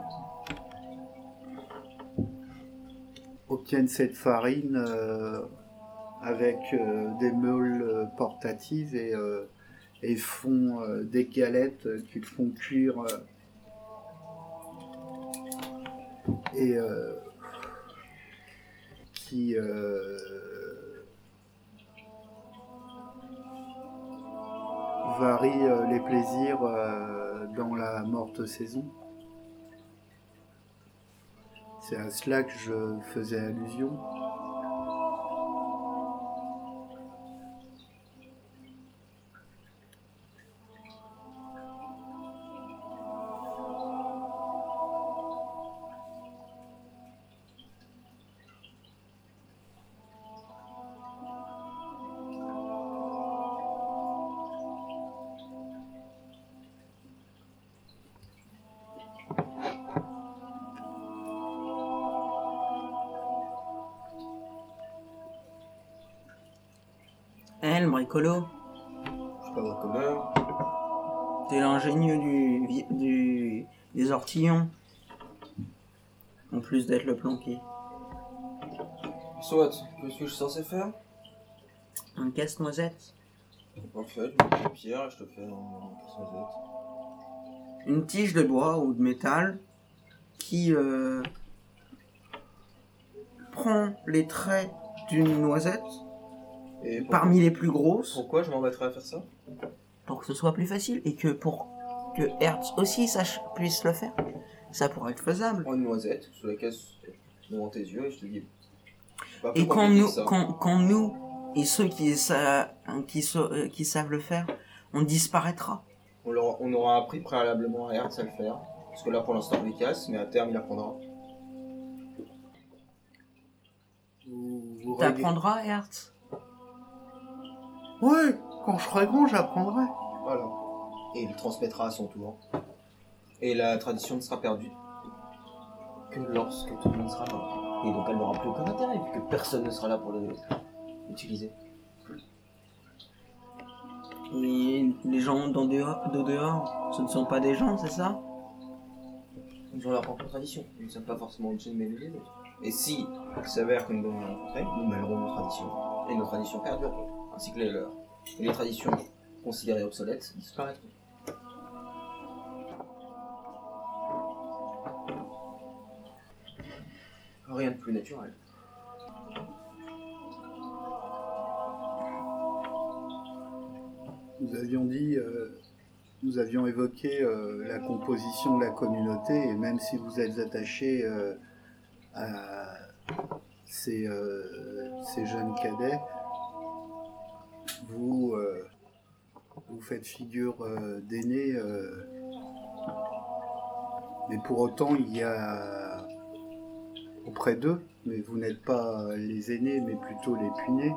Speaker 3: obtiennent cette farine euh, avec euh, des meules euh, portatives et euh, et font euh, des galettes euh, qu'ils font cuire euh, et euh, qui euh, varient euh, les plaisirs euh, dans la morte saison. C'est à cela que je faisais allusion.
Speaker 5: Elle, bricolo,
Speaker 4: Je suis pas votre commun.
Speaker 5: t'es l'ingénieux du, vi- du, des ortillons. En plus d'être le planqué.
Speaker 4: Soit, qu'est-ce que je suis censé faire?
Speaker 5: Un casse-noisette.
Speaker 4: En fait, je mets une pierre et je te fais un casse-noisette.
Speaker 5: Une tige de bois ou de métal qui euh, prend les traits d'une noisette
Speaker 4: Et pourquoi,
Speaker 5: parmi les plus grosses
Speaker 4: pourquoi je m'embêterais à faire ça?
Speaker 5: pour que ce soit plus facile et que pour que Hertz aussi sache, puisse le faire. Ça pourrait être faisable.
Speaker 4: Prends une noisette sous la caisse devant tes yeux et je te dis. Bah,
Speaker 5: Et
Speaker 4: pourquoi
Speaker 5: quand
Speaker 4: tu dis
Speaker 5: nous,
Speaker 4: ça
Speaker 5: quand, quand nous et ceux qui, sa- qui, sa- euh, qui savent le faire, on disparaîtra.
Speaker 4: on, leur- on aura appris préalablement à Hertz à le faire. Parce que là pour l'instant on les casse, mais à terme il apprendra.
Speaker 3: Vous, vous regardez-
Speaker 5: T'apprendras, Hertz.
Speaker 3: Ouais, quand je serai grand, j'apprendrai.
Speaker 4: Voilà. Et il le transmettra à son tour. Et la tradition ne sera perdue que lorsque tout le monde sera mort. Et donc elle n'aura plus aucun intérêt vu que personne ne sera là pour l'utiliser.
Speaker 5: Et les gens d'en dehors, de dehors, ce ne sont pas des gens, c'est ça?
Speaker 4: Ils ont leur propre tradition. Nous ne sommes pas forcément obligés de mêler les autres. Et si il s'avère que nous devons les rencontrer, nous mêlerons nos traditions. Et nos traditions perdureront, ainsi que les leurs. Et les traditions considérées obsolètes disparaîtront. Rien de plus naturel.
Speaker 3: Nous avions dit, euh, nous avions évoqué euh, la composition de la communauté, et même si vous êtes attaché euh, à ces, euh, ces jeunes cadets, vous, euh, vous faites figure euh, d'aînés, euh, mais pour autant il y a auprès d'eux, mais vous n'êtes pas les aînés, mais plutôt les puinés.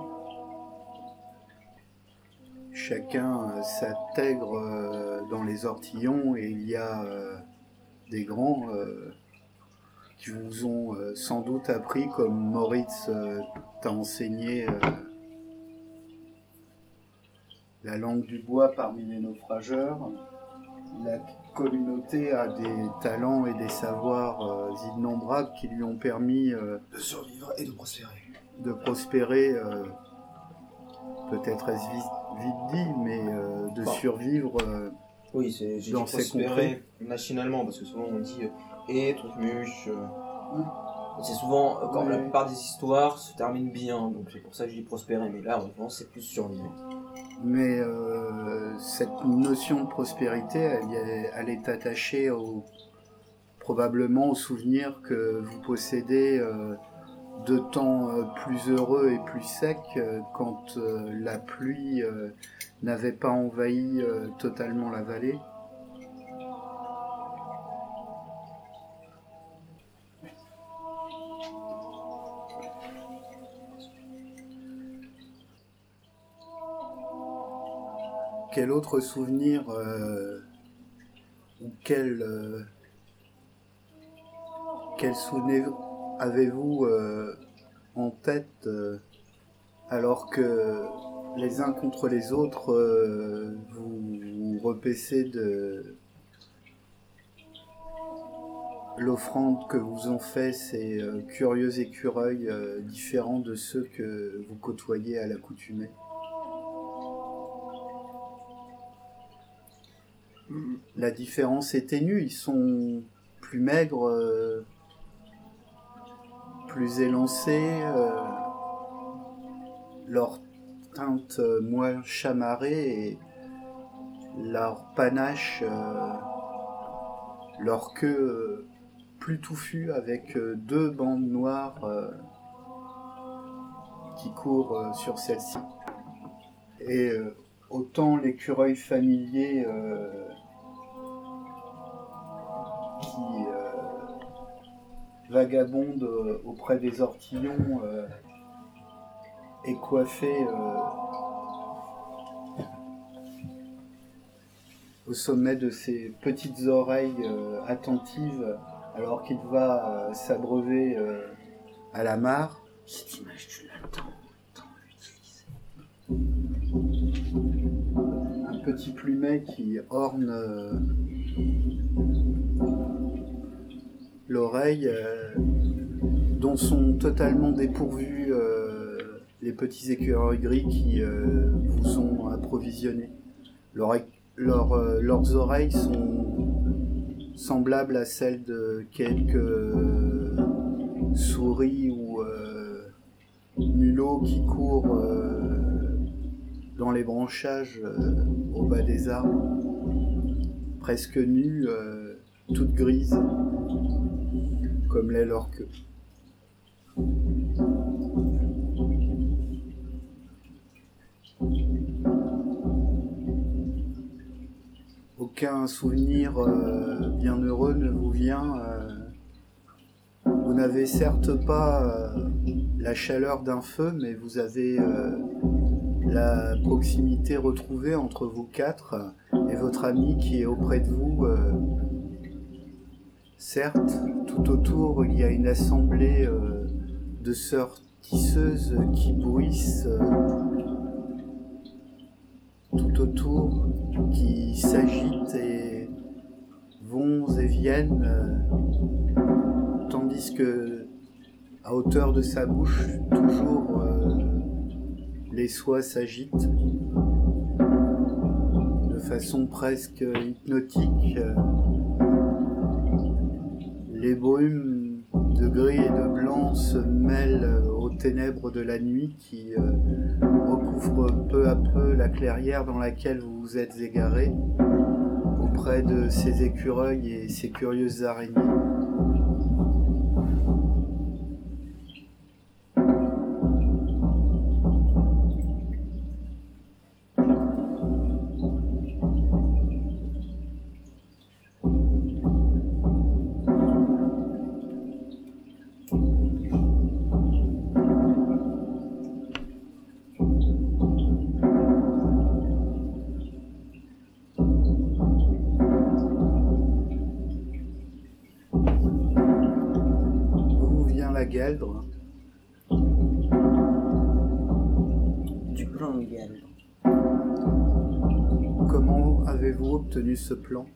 Speaker 3: Chacun euh, s'intègre euh, dans les ortillons et il y a euh, des grands euh, qui vous ont euh, sans doute appris, comme Moritz euh, t'a enseigné euh, la langue du bois parmi les naufrageurs. La communauté a des talents et des savoirs euh, innombrables qui lui ont permis euh,
Speaker 4: De survivre et de prospérer.
Speaker 3: de prospérer, euh, peut-être est-ce vite, vite dit, mais euh, de
Speaker 4: Enfin.
Speaker 3: survivre. euh,
Speaker 4: Oui, c'est, j'ai
Speaker 3: Dans
Speaker 4: dû
Speaker 3: ces
Speaker 4: prospérer machinalement, parce que souvent on dit euh, et truc muche. euh. C'est souvent, euh, quand
Speaker 3: Ouais.
Speaker 4: la plupart des histoires se terminent bien, donc c'est pour ça que je dis prospérer, mais là, en l'occurrence, c'est plus survivre.
Speaker 3: Mais euh, cette notion de prospérité, elle, est- elle est attachée au, probablement au souvenir que vous possédez euh, de temps euh, plus heureux et plus secs euh, quand euh, la pluie euh, n'avait pas envahi euh, totalement la vallée. Quel autre souvenir euh, ou quel, euh, quel souvenir avez-vous euh, en tête euh, alors que les uns contre les autres euh, vous, vous repaissez de l'offrande que vous ont fait ces euh, curieux écureuils euh, différents de ceux que vous côtoyez à l'accoutumée? La différence est ténue, ils sont plus maigres, euh, plus élancés, euh, leur teinte euh, moins chamarrée et leur panache, euh, leur queue euh, plus touffue avec euh, deux bandes noires euh, qui courent euh, sur celle-ci. Et euh, autant l'écureuil familier euh, qui euh, vagabonde euh, auprès des ortillons euh, est coiffé euh, au sommet de ses petites oreilles euh, attentives alors qu'il va euh, s'abreuver euh, à la mare.
Speaker 5: Cette image, tu l'attends, tant l'utiliser.
Speaker 3: Un petit plumet qui orne euh, l'oreille, euh, dont sont totalement dépourvus euh, les petits écureuils gris qui euh, vous ont approvisionné. Leur, leur, euh, leurs oreilles sont semblables à celles de quelques euh, souris ou euh, mulots qui courent euh, dans les branchages euh, au bas des arbres, presque nus, euh, toutes grises, comme l'est leur queue. Aucun souvenir euh, bienheureux ne vous vient. Euh, vous n'avez certes pas euh, la chaleur d'un feu, mais vous avez euh, la proximité retrouvée entre vous quatre et votre ami qui est auprès de vous. Euh, certes, tout autour, il y a une assemblée euh, de sœurs tisseuses qui bruissent euh, tout autour, qui s'agitent et vont et viennent, euh, tandis que, à hauteur de sa bouche, toujours euh, les soies s'agitent de façon presque hypnotique. Euh, les brumes de gris et de blanc se mêlent aux ténèbres de la nuit qui euh, recouvrent peu à peu la clairière dans laquelle vous vous êtes égaré auprès de ces écureuils et ces curieuses araignées. Gueldre.
Speaker 5: Du plan de Gueldre.
Speaker 3: Comment avez-vous obtenu ce plan?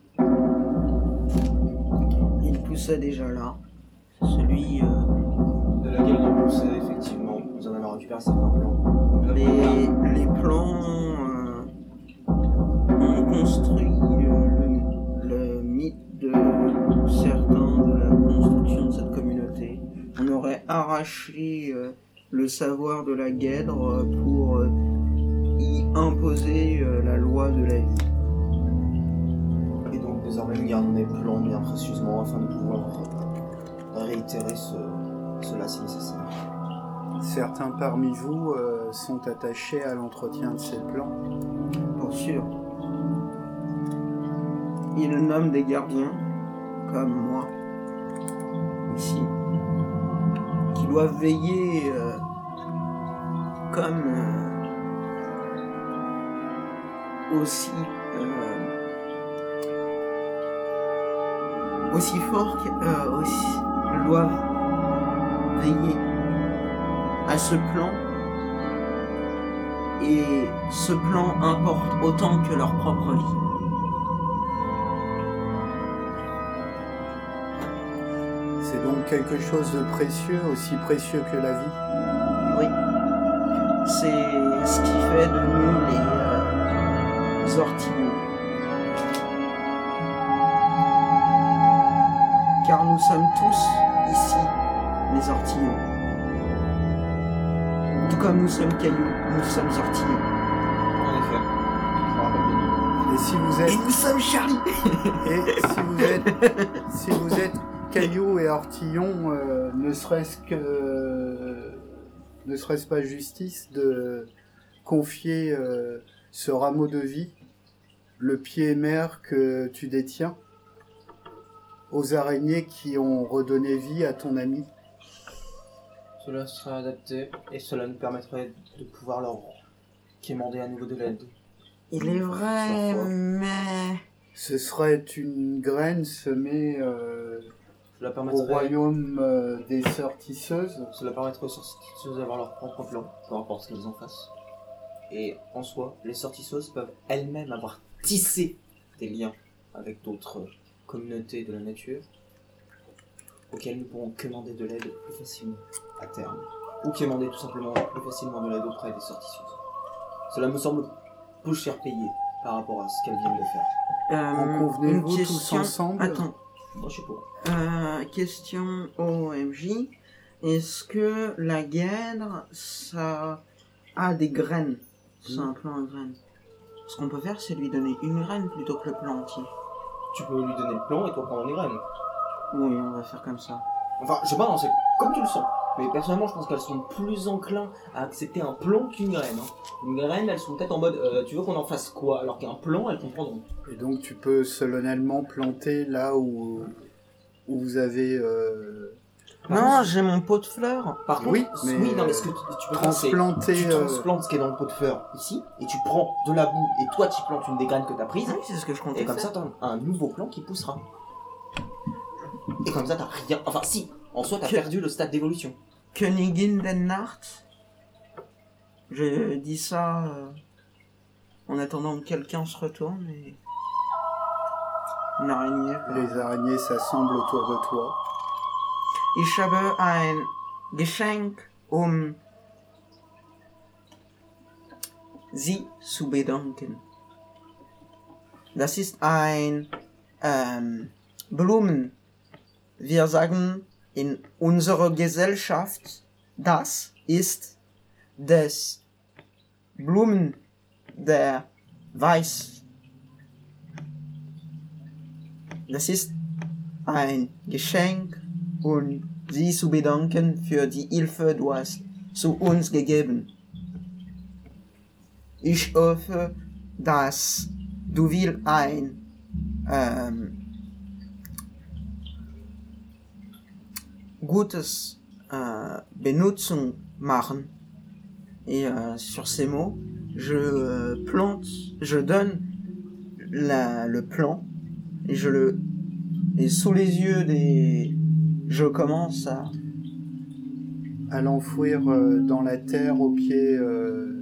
Speaker 5: Il poussait déjà là. C'est celui... Euh,
Speaker 4: De laquelle on pousse, effectivement, vous en avez récupéré certains plans.
Speaker 5: les, les plans euh, ont construit euh, le, le mythe de certains de la construction de cette communauté. On ne arracher euh, le savoir de la guèdre euh, pour euh, y imposer euh, la loi de la vie.
Speaker 4: Et donc désormais nous gardons des plans bien précieusement afin de pouvoir euh, réitérer ce, cela si nécessaire.
Speaker 3: Certains parmi vous euh, sont attachés à l'entretien de ces plans.
Speaker 5: Pour sûr. Il nomme des gardiens, comme moi, ici, qui doivent veiller euh, comme euh, aussi euh, aussi fort que, euh, aussi ils doivent veiller à ce plan, et ce plan importe autant que leur propre vie.
Speaker 3: C'est donc quelque chose de précieux, aussi précieux que la vie.
Speaker 5: Oui, c'est ce qui fait de nous les euh, ortillons. Car nous sommes tous ici les ortillons. Tout comme nous sommes cailloux, nous sommes ortillons.
Speaker 4: En effet, je me rappelle bien.
Speaker 3: Et si vous êtes,
Speaker 5: Et nous sommes Charlie.
Speaker 3: et si vous êtes, si vous êtes caillou et ortillon, euh, ne serait-ce que, ne serait-ce pas justice de confier euh, ce rameau de vie, le pied mère que tu détiens, aux araignées qui ont redonné vie à ton ami?
Speaker 4: Cela serait adapté et cela nous permettrait de pouvoir leur quémander à nouveau de l'aide.
Speaker 5: Il est vrai,
Speaker 4: Parfois.
Speaker 5: mais...
Speaker 3: Ce serait une graine semée euh,
Speaker 4: Cela
Speaker 3: au
Speaker 4: permettrait,
Speaker 3: royaume euh, des sœurs tisseuses.
Speaker 4: cela permettrait aux sortisseuses d'avoir leur propre plan, peu importe ce qu'elles en fassent. Et en soi, les sortisseuses peuvent elles-mêmes avoir tissé des liens avec d'autres communautés de la nature auxquelles nous pourrons quémander de l'aide plus facilement à terme. Ou quémander tout simplement plus facilement de l'aide auprès des sortisseuses. Cela me semble peu cher payé par rapport à ce qu'elles viennent de faire.
Speaker 5: Euh,
Speaker 3: En convenez-vous
Speaker 5: une
Speaker 3: tous
Speaker 5: question...
Speaker 3: ensemble?
Speaker 5: Attends.
Speaker 4: Moi je suis pour.
Speaker 5: Euh, question O M J. Est-ce que la guèdre, ça a des graines? C'est un plan à graines. Ce qu'on peut faire, c'est lui donner une graine plutôt que le plan entier.
Speaker 4: Tu peux lui donner le plan et toi prendre les graines.
Speaker 5: Oui, on va faire comme ça.
Speaker 4: Enfin, je sais pas, hein, c'est comme tu le sens. Mais personnellement, je pense qu'elles sont plus enclins à accepter un plan qu'une graine. Hein. Une graine, elles sont peut-être en mode euh, tu veux qu'on en fasse quoi? Alors qu'un plan, elles comprendront.
Speaker 3: Et donc tu peux solennellement planter là où, où vous avez euh,
Speaker 5: Non, j'ai mon pot de fleurs.
Speaker 4: Par contre,
Speaker 3: Oui, mais,
Speaker 4: oui, non, mais ce que tu, tu peux faire, c'est
Speaker 3: transplanter.
Speaker 4: tu
Speaker 3: euh,
Speaker 4: transplantes ce qui est dans le pot de fleurs ici, et tu prends de la boue, et toi tu plantes une des graines que t'as prises,
Speaker 5: Oui, c'est ce que je comptais
Speaker 4: et comme
Speaker 5: faire.
Speaker 4: ça t'as un, un nouveau plan qui poussera. Et comme ça t'as rien. Enfin, si, en soi t'as
Speaker 5: Que-
Speaker 4: perdu le stade d'évolution.
Speaker 5: Königin den Nacht. Je dis ça euh, en attendant que quelqu'un se retourne et... Une araignée.
Speaker 3: les araignées s'assemblent autour de toi.
Speaker 5: Ich habe ein Geschenk, um Sie zu bedanken. Das ist ein ähm, Blumen. Wir sagen in unserer Gesellschaft, das ist das Blumen der Weiß. Das ist ein Geschenk, um Sie zu bedanken für die Hilfe, du hast zu uns gegeben. Ich hoffe, dass du willst ein ähm, gutes äh, Benutzung machen. Et euh, sur ces mots, je euh, plante, je donne la, le plan et je le et sous les yeux des, je commence à
Speaker 3: À l'enfouir euh, dans la terre au pied euh,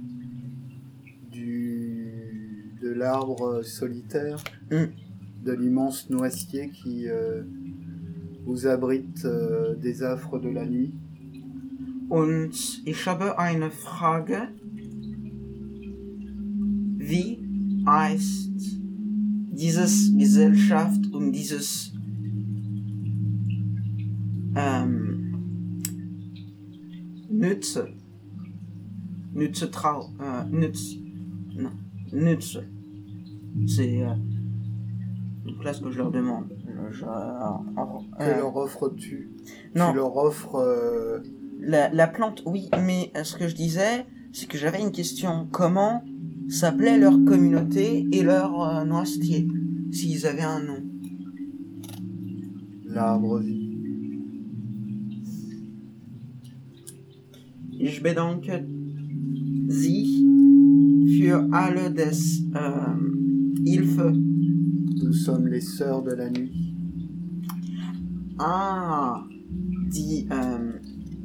Speaker 3: du, de l'arbre solitaire,
Speaker 5: Mm.
Speaker 3: de l'immense noisetier qui euh, vous abrite euh, des affres de la nuit.
Speaker 5: und ich habe eine Frage. Wie heißt dieses Gesellschaft und dieses ähm, Nütze. Nütze trau. Euh, Nütze. Non. Nütze. C'est. Euh, donc là, ce que je leur demande. Je, je,
Speaker 3: Que
Speaker 5: euh,
Speaker 3: leur offres-tu?
Speaker 5: non.
Speaker 3: Tu leur offres... euh,
Speaker 5: La, la plante, oui, mais euh, ce que je disais, c'est que j'avais une question. Comment s'appelait leur communauté et leur euh, noisetier, s'ils avaient un nom?
Speaker 3: l'arbre vie.
Speaker 5: Ich bedanke Sie für alle des ähm, Hilfe.
Speaker 3: Nous sommes les sœurs de la nuit.
Speaker 5: Ah, die, ähm,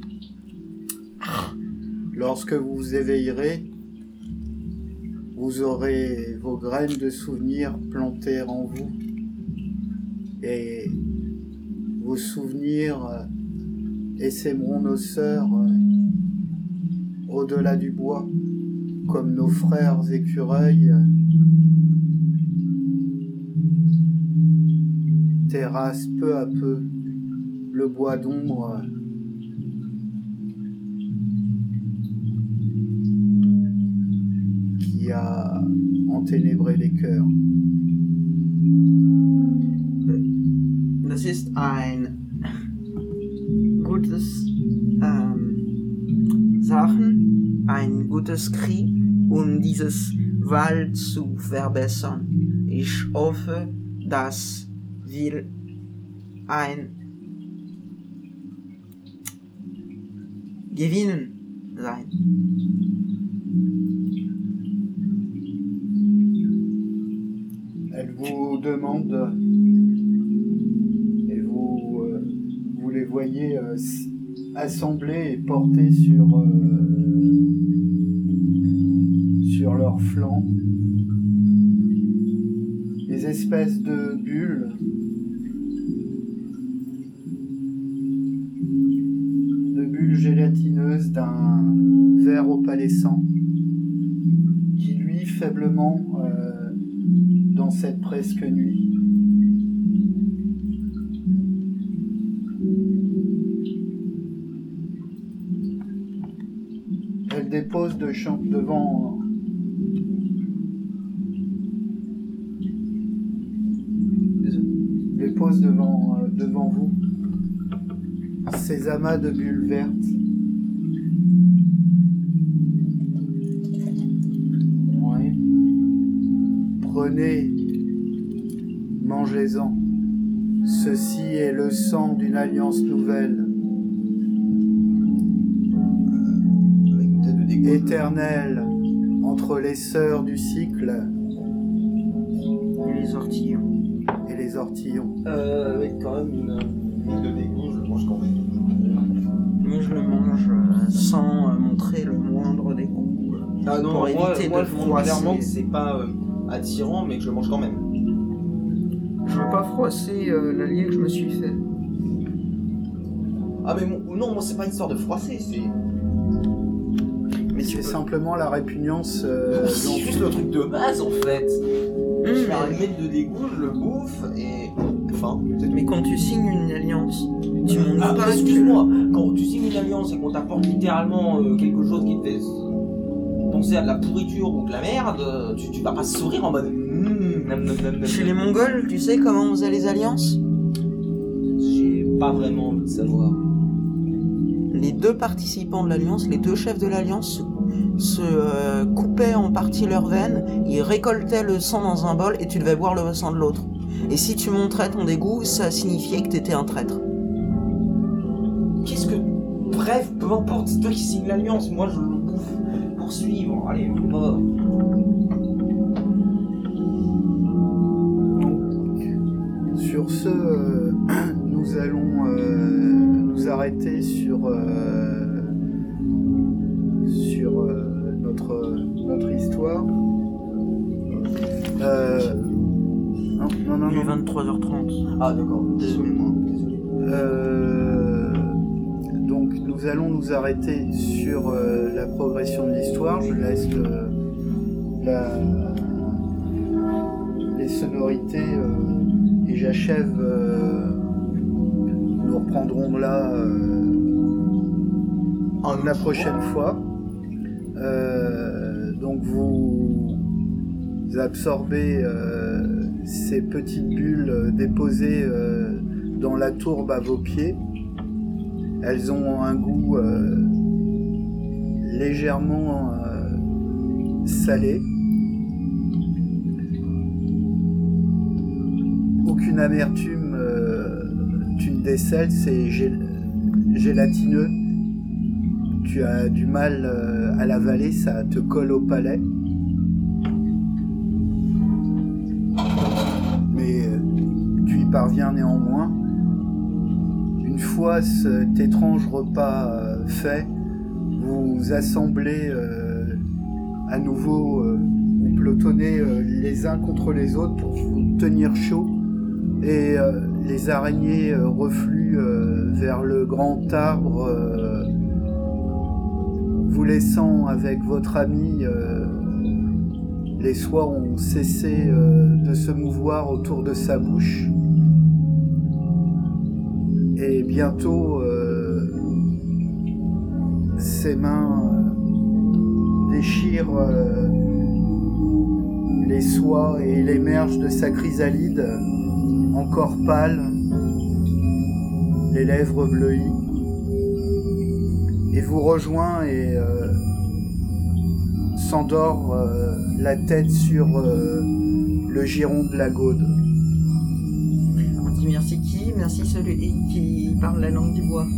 Speaker 3: Lorsque vous vous éveillerez, vous aurez vos graines de souvenirs plantées en vous. Et vos souvenirs euh, essaimeront nos sœurs euh, au-delà du bois, comme nos frères écureuils euh, terrassent peu à peu le bois d'ombre euh, qui a enténébré les cœurs.
Speaker 5: das ist ein gutes ähm, Sachen, ein gutes Krieg, um dieses Wald zu verbessern. Ich hoffe, das will ein Gewinnen sein.
Speaker 3: Elle vous demande, et vous, euh, vous les voyez euh, assemblés et portés sur, euh, sur leurs flancs, des espèces de bulles de bulles gélatineuses d'un vert opalescent qui luit faiblement euh, dans cette presque nuit. Elle dépose de champ devant dépose devant, euh, devant vous ces amas de bulles vertes.
Speaker 5: Ouais.
Speaker 3: Prenez, mangez-en. Ceci est le sang d'une alliance nouvelle,
Speaker 4: Avec une tête de dégoût.
Speaker 3: éternelle, entre les sœurs du cycle
Speaker 5: Et les ortillons.
Speaker 3: et les ortillons.
Speaker 4: Euh, avec quand même une mine de dégoût, je le mange quand même.
Speaker 5: Moi, je le mange euh, sans euh, montrer le moindre dégoût. euh,
Speaker 4: Ah non,
Speaker 5: Pour
Speaker 4: moi,
Speaker 5: éviter
Speaker 4: moi
Speaker 5: de
Speaker 4: je montre
Speaker 5: froisser.
Speaker 4: clairement que c'est pas euh, attirant, mais que je le mange quand même.
Speaker 5: Je veux pas froisser euh, l'allié que je me suis fait.
Speaker 4: Ah mais mon- non, moi c'est pas une histoire de froisser, c'est... Mais
Speaker 3: C'est
Speaker 4: c'est
Speaker 3: simplement la répugnance euh,
Speaker 4: c'est
Speaker 3: dont-
Speaker 4: juste le truc de base en fait. Je
Speaker 5: Hum,
Speaker 4: fais un
Speaker 5: mais,
Speaker 4: mètre de dégoût, je le bouffe et... Enfin, c'est tout.
Speaker 5: mais quand tu signes une alliance, tu montres
Speaker 4: Ah,
Speaker 5: pas
Speaker 4: excuse-moi, quand tu signes une alliance et qu'on t'apporte littéralement euh, quelque chose qui te fait penser à de la pourriture ou de la merde, euh, tu, tu vas pas sourire en mode... Mmh, nam, nam, nam, nam.
Speaker 5: Chez les Mongols, tu sais comment on faisait les alliances?
Speaker 4: J'ai pas vraiment envie de savoir.
Speaker 5: Les deux participants de l'alliance, les deux chefs de l'alliance, se, se, euh, coupaient en partie leurs veines, ils récoltaient le sang dans un bol et tu devais boire le sang de l'autre. Et si tu montrais ton dégoût, ça signifiait que t'étais un traître.
Speaker 4: Qu'est-ce que... Bref, peu importe, c'est toi qui signes l'alliance, moi je le bouffe pour suivre. Allez, on va...
Speaker 3: Sur ce, euh, nous allons euh, nous arrêter sur, euh, sur euh, notre, notre histoire. Euh, non, non, non,
Speaker 5: Il est
Speaker 3: non.
Speaker 5: vingt-trois heures trente.
Speaker 4: Ah d'accord, désolé moi, désolé.
Speaker 3: Euh, donc nous allons nous arrêter sur euh, la progression de l'histoire. Je laisse le- la, les sonorités euh, et j'achève. euh, nous reprendrons là euh, la prochaine fois. Euh, donc vous absorbez euh, ces petites bulles euh, déposées euh, dans la tourbe à vos pieds. Elles ont un goût euh, légèrement euh, salé. Aucune amertume, euh, tu ne décèles, c'est gé- gélatineux. Tu as du mal euh, à l'avaler, ça te colle au palais. Mais euh, tu y parviens néanmoins. Une fois cet étrange repas euh, fait, vous vous assemblez euh, à nouveau, euh, vous pelotonnez euh, les uns contre les autres pour vous tenir chaud. Et euh, les araignées euh, refluent euh, vers le grand arbre, euh, vous laissant avec votre ami. Euh, les soies ont cessé euh, de se mouvoir autour de sa bouche. Et bientôt, euh, ses mains euh, déchirent euh, les soies et il émerge de sa chrysalide, encore pâle, les lèvres bleuies, et vous rejoint et euh, s'endort euh, la tête sur euh, le giron de la gaude.
Speaker 5: On dit merci qui? Merci celui qui parle la langue du bois.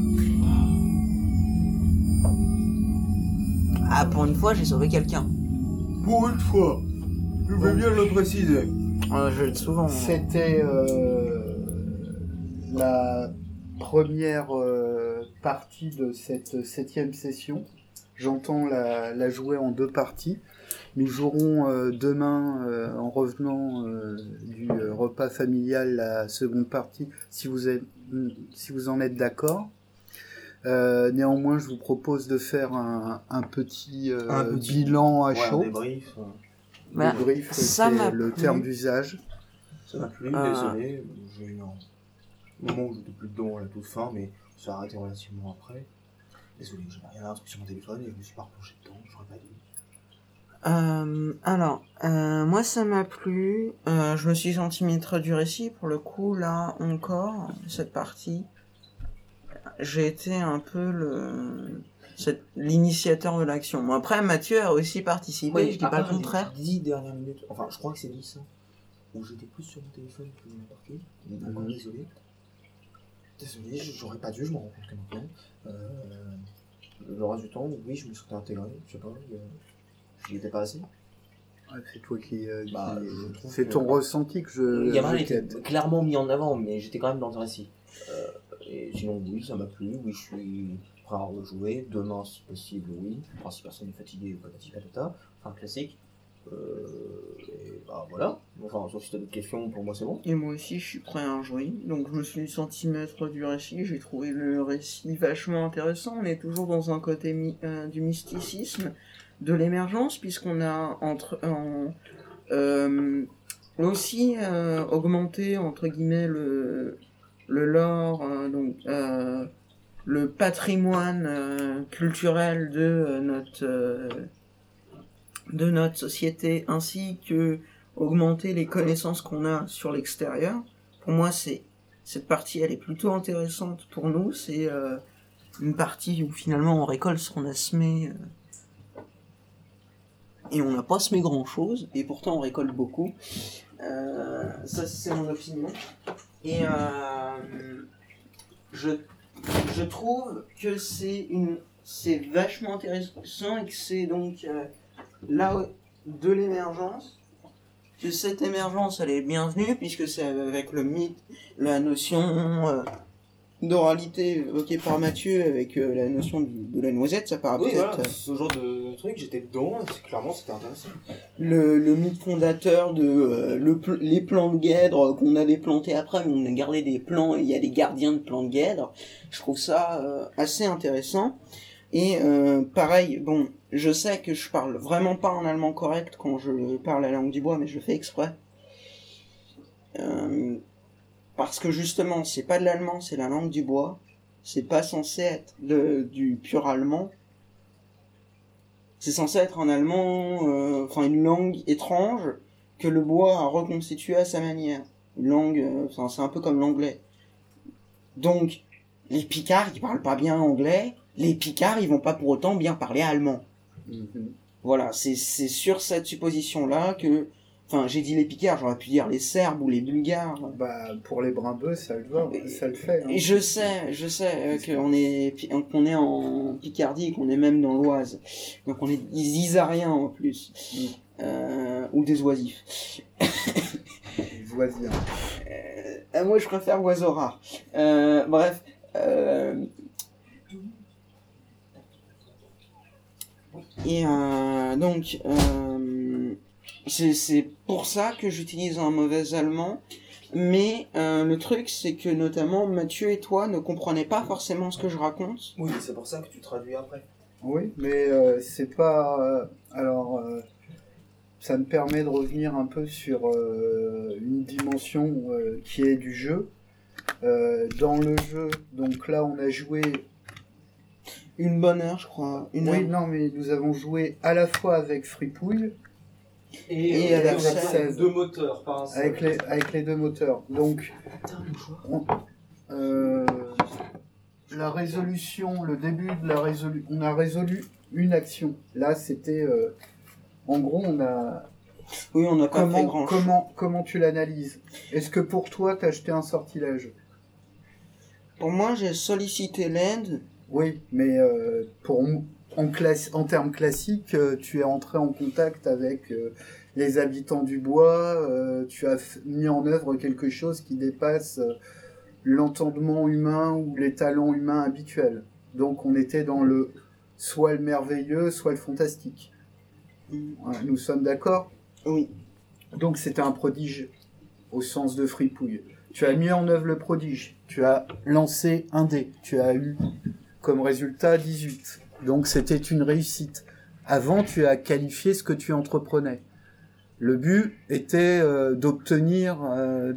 Speaker 5: Ah, pour une fois, j'ai sauvé quelqu'un.
Speaker 4: Pour une fois, je vais bien le préciser.
Speaker 5: Euh, je le dis souvent.
Speaker 3: C'était euh, la première euh, partie de cette septième session. J'entends la, la jouer en deux parties. Nous jouerons euh, demain, euh, en revenant euh, du euh, repas familial, la seconde partie, si vous, êtes, si vous en êtes d'accord. Euh, néanmoins, je vous propose de faire un, un petit, euh,
Speaker 4: Un petit-
Speaker 3: bilan à
Speaker 4: Ouais, un
Speaker 3: chaud.
Speaker 4: débrief. euh,
Speaker 5: Bah,
Speaker 3: Débrief,
Speaker 5: ça
Speaker 3: c'est
Speaker 5: m'a
Speaker 3: le
Speaker 5: plu.
Speaker 3: terme d'usage.
Speaker 4: Ça m'a plu,
Speaker 5: Euh.
Speaker 4: désolé. J'ai eu un moment où j'étais plus dedans à la toute fin, mais ça a arrêté relativement après. Désolé, j'avais rien à truc sur mon téléphone et je me suis pas replongé dedans, j'aurais pas dû.
Speaker 5: Euh, alors, euh, moi ça m'a plu. Euh, je me suis senti maître du récit pour le coup. Là encore, cette partie, j'ai été un peu le cette- l'initiateur de l'action. Bon, après, Mathieu a aussi participé. je dis pas le contraire.
Speaker 4: dix dernières minutes, enfin je crois que c'est dix, hein, où j'étais plus sur mon téléphone que n'importe où. Donc
Speaker 3: Mhm.
Speaker 4: désolé. Désolé, j'aurais pas dû, je m'en rends compte que maintenant. Euh, le reste du temps, oui, je me suis intégré, je sais pas, euh, j'y étais pas assez.
Speaker 3: Ouais, c'est toi qui. euh,
Speaker 4: Bah,
Speaker 3: qui-
Speaker 4: je trouve
Speaker 3: c'est
Speaker 4: que-
Speaker 3: ton ressenti que je.
Speaker 4: Le gamin
Speaker 3: je
Speaker 4: était
Speaker 3: quête.
Speaker 4: clairement mis en avant, mais j'étais quand même dans le récit. Euh, et sinon, oui, ça m'a plu, oui, je suis prêt à rejouer. Demain, si possible, oui. Enfin, si personne n'est fatigué, patati patata. Enfin, classique. Euh, et bah voilà. Enfin, sauf si t'as d'autres questions, pour moi c'est bon.
Speaker 5: Et moi aussi, je suis prêt à en jouer. Donc, je me suis senti maître du récit. J'ai trouvé le récit vachement intéressant. On est toujours dans un côté mi- euh, du mysticisme, de l'émergence, puisqu'on a entre en, euh, aussi euh, augmenté entre guillemets le le lore, euh, donc euh, le patrimoine euh, culturel de euh, notre euh, de notre société, ainsi que augmenter les connaissances qu'on a sur l'extérieur. Pour moi, c'est cette partie, elle est plutôt intéressante pour nous. C'est euh, une partie où finalement on récolte ce qu'on a semé euh, et on n'a pas semé grand chose, et pourtant on récolte beaucoup. Euh, ça, c'est mon opinion. Et euh, je je trouve que c'est une c'est vachement intéressant et que c'est donc euh, là de l'émergence, que cette émergence elle est bienvenue, puisque c'est avec le mythe, la notion euh, d'oralité évoquée par Mathieu, avec euh, la notion du- de la noisette, ça paraît
Speaker 4: Oui,
Speaker 5: peut-être
Speaker 4: voilà,
Speaker 5: euh,
Speaker 4: ce genre de truc, j'étais dedans, et c'est- clairement c'était intéressant.
Speaker 5: le, le mythe fondateur de euh, le pl- les plants de guèdre qu'on avait plantés après, mais on a gardé des plants, et il y a les gardiens de plants de guèdre. Je trouve ça euh, assez intéressant. Et euh, pareil, bon, je sais que je parle vraiment pas en allemand correct quand je parle la langue du bois, mais je fais exprès. Euh, parce que justement, c'est pas de l'allemand, c'est la langue du bois. c'est pas censé être de, du pur allemand. C'est censé être un allemand, euh, enfin une langue étrange que le bois a reconstituée à sa manière. Une langue, euh, enfin c'est un peu comme l'anglais. Donc, les Picards, ils parlent pas bien anglais. Les Picards, ils vont pas pour autant bien parler allemand.
Speaker 3: Mhm.
Speaker 5: Voilà, c'est c'est sur cette supposition-là que... Enfin, j'ai dit les Picards, j'aurais pu dire les Serbes ou les Bulgares.
Speaker 3: Bah, pour les Brimbeux, ça le va, ça le fait. Hein.
Speaker 5: Et je sais, je sais euh, qu'on est, qu'on est en Picardie, qu'on est même dans l'Oise. Donc on est des Isariens en plus.
Speaker 3: Mm.
Speaker 5: Euh, ou des oisifs.
Speaker 3: Voisins.
Speaker 5: Euh, moi je préfère oiseaux rares. Euh, bref. Euh, et euh, donc... Euh, C'est, c'est pour ça que j'utilise un mauvais allemand, mais euh, le truc c'est que notamment Mathieu et toi ne comprenez pas forcément ce que je raconte.
Speaker 4: Oui, c'est pour ça que tu traduis après.
Speaker 3: Oui, mais euh, c'est pas... euh, alors, euh, ça me permet de revenir un peu sur euh, une dimension euh, qui est du jeu. Euh, dans le jeu, donc là on a joué...
Speaker 5: Une bonne heure je crois. Une
Speaker 3: Oui,
Speaker 5: heure.
Speaker 3: non, mais nous avons joué à la fois avec Fripouille,
Speaker 4: Et,
Speaker 5: Et
Speaker 4: euh,
Speaker 5: avec
Speaker 4: on a
Speaker 3: seize.
Speaker 4: deux moteurs, pas un seul.
Speaker 3: avec les, avec les deux moteurs. Donc, on- euh, la résolution, le début de la résolution, on a résolu une action. Là, c'était... euh, en gros, on a...
Speaker 5: Oui, on n'a pas fait
Speaker 3: Comment,
Speaker 5: grand
Speaker 3: comment, comment tu l'analyses? Est-ce que pour toi, t'as acheté un sortilège?
Speaker 5: Pour moi, j'ai sollicité l'aide.
Speaker 3: Oui, mais euh, pour, m- en, classe, en termes classiques, euh, tu es entré en contact avec euh, les habitants du bois, euh, tu as f- mis en œuvre quelque chose qui dépasse euh, l'entendement humain ou les talents humains habituels. Donc on était dans le soit le merveilleux, soit le fantastique. Voilà, nous sommes d'accord?
Speaker 5: Oui.
Speaker 3: Donc c'était un prodige au sens de fripouille. Tu as mis en œuvre le prodige, tu as lancé un dé, tu as eu comme résultat dix-huit. Donc c'était une réussite. Avant, tu as qualifié ce que tu entreprenais. Le but était euh, d'obtenir euh,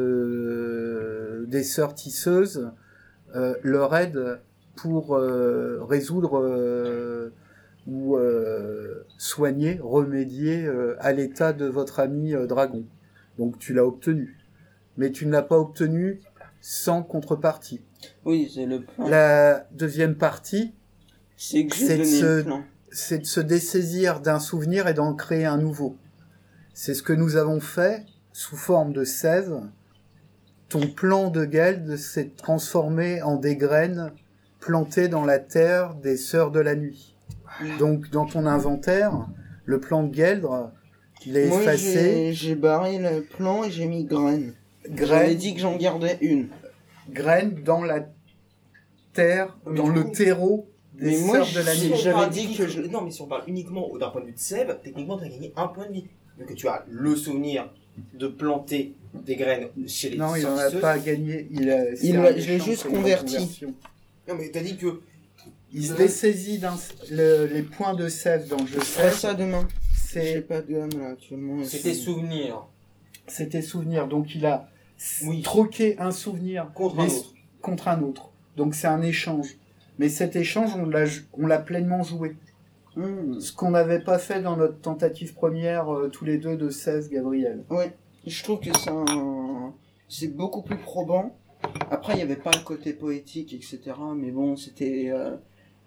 Speaker 3: de... des sœurs tisseuses euh, leur aide pour euh, résoudre euh, ou euh, soigner, remédier euh, à l'état de votre ami euh, dragon. Donc tu l'as obtenu. Mais tu ne l'as pas obtenu sans contrepartie.
Speaker 5: Oui, c'est le plan.
Speaker 3: La deuxième partie,
Speaker 5: C'est que j'ai
Speaker 3: c'est de
Speaker 5: donné
Speaker 3: se-
Speaker 5: le plan.
Speaker 3: c'est de se dessaisir d'un souvenir et d'en créer un nouveau. C'est ce que nous avons fait sous forme de sève. Ton plan de Geld s'est transformé en des graines plantées dans la terre des sœurs de la nuit. Donc, dans ton inventaire, le plan de Geldre, il est
Speaker 5: Moi,
Speaker 3: effacé.
Speaker 5: j'ai, j'ai barré le plan et j'ai mis graines. J'avais
Speaker 3: Graines,
Speaker 5: dit que j'en gardais une.
Speaker 3: graines dans la terre,
Speaker 4: Mais
Speaker 3: dans
Speaker 4: du
Speaker 3: le
Speaker 4: coup-
Speaker 3: terreau des
Speaker 5: Mais moi,
Speaker 3: sœurs de la
Speaker 5: je-
Speaker 3: nuit.
Speaker 4: Si on
Speaker 5: j'avais
Speaker 4: parle
Speaker 5: dit
Speaker 4: unique-
Speaker 5: que je-
Speaker 4: Non, mais si on parle uniquement d'un point de vue de sève, techniquement, tu as gagné un point de vie. Donc tu as le souvenir de planter des graines chez les
Speaker 3: Non, il n'en a
Speaker 4: sortisseuses.
Speaker 3: pas gagné. Il a, c'est
Speaker 5: Il
Speaker 3: un
Speaker 5: l'a- je l'ai
Speaker 3: échange,
Speaker 5: juste
Speaker 3: c'est une
Speaker 5: converti.
Speaker 3: reconversion.
Speaker 4: Non, mais t'as dit que...
Speaker 3: Il se dessaisit d'un, le- les points de sève dans le jeu
Speaker 5: Je ferai
Speaker 3: sève.
Speaker 5: ça demain. J'ai
Speaker 3: C'est,
Speaker 5: pas de gomme là actuellement.
Speaker 4: C'était
Speaker 5: C'est-
Speaker 4: souvenir
Speaker 3: c'était souvenir. Donc il a
Speaker 4: Oui.
Speaker 3: troqué un souvenir
Speaker 4: contre un
Speaker 3: les-
Speaker 4: autre.
Speaker 3: contre un autre. Donc c'est un échange. Mais cet échange, on l'a, on l'a pleinement joué.
Speaker 5: Hmm.
Speaker 3: Ce qu'on n'avait pas fait dans notre tentative première, euh, tous les deux, de seize, Gabriel.
Speaker 5: Ouais, je trouve que c'est un... c'est beaucoup plus probant. Après, il n'y avait pas le côté poétique, et cetera. Mais bon, c'était... euh,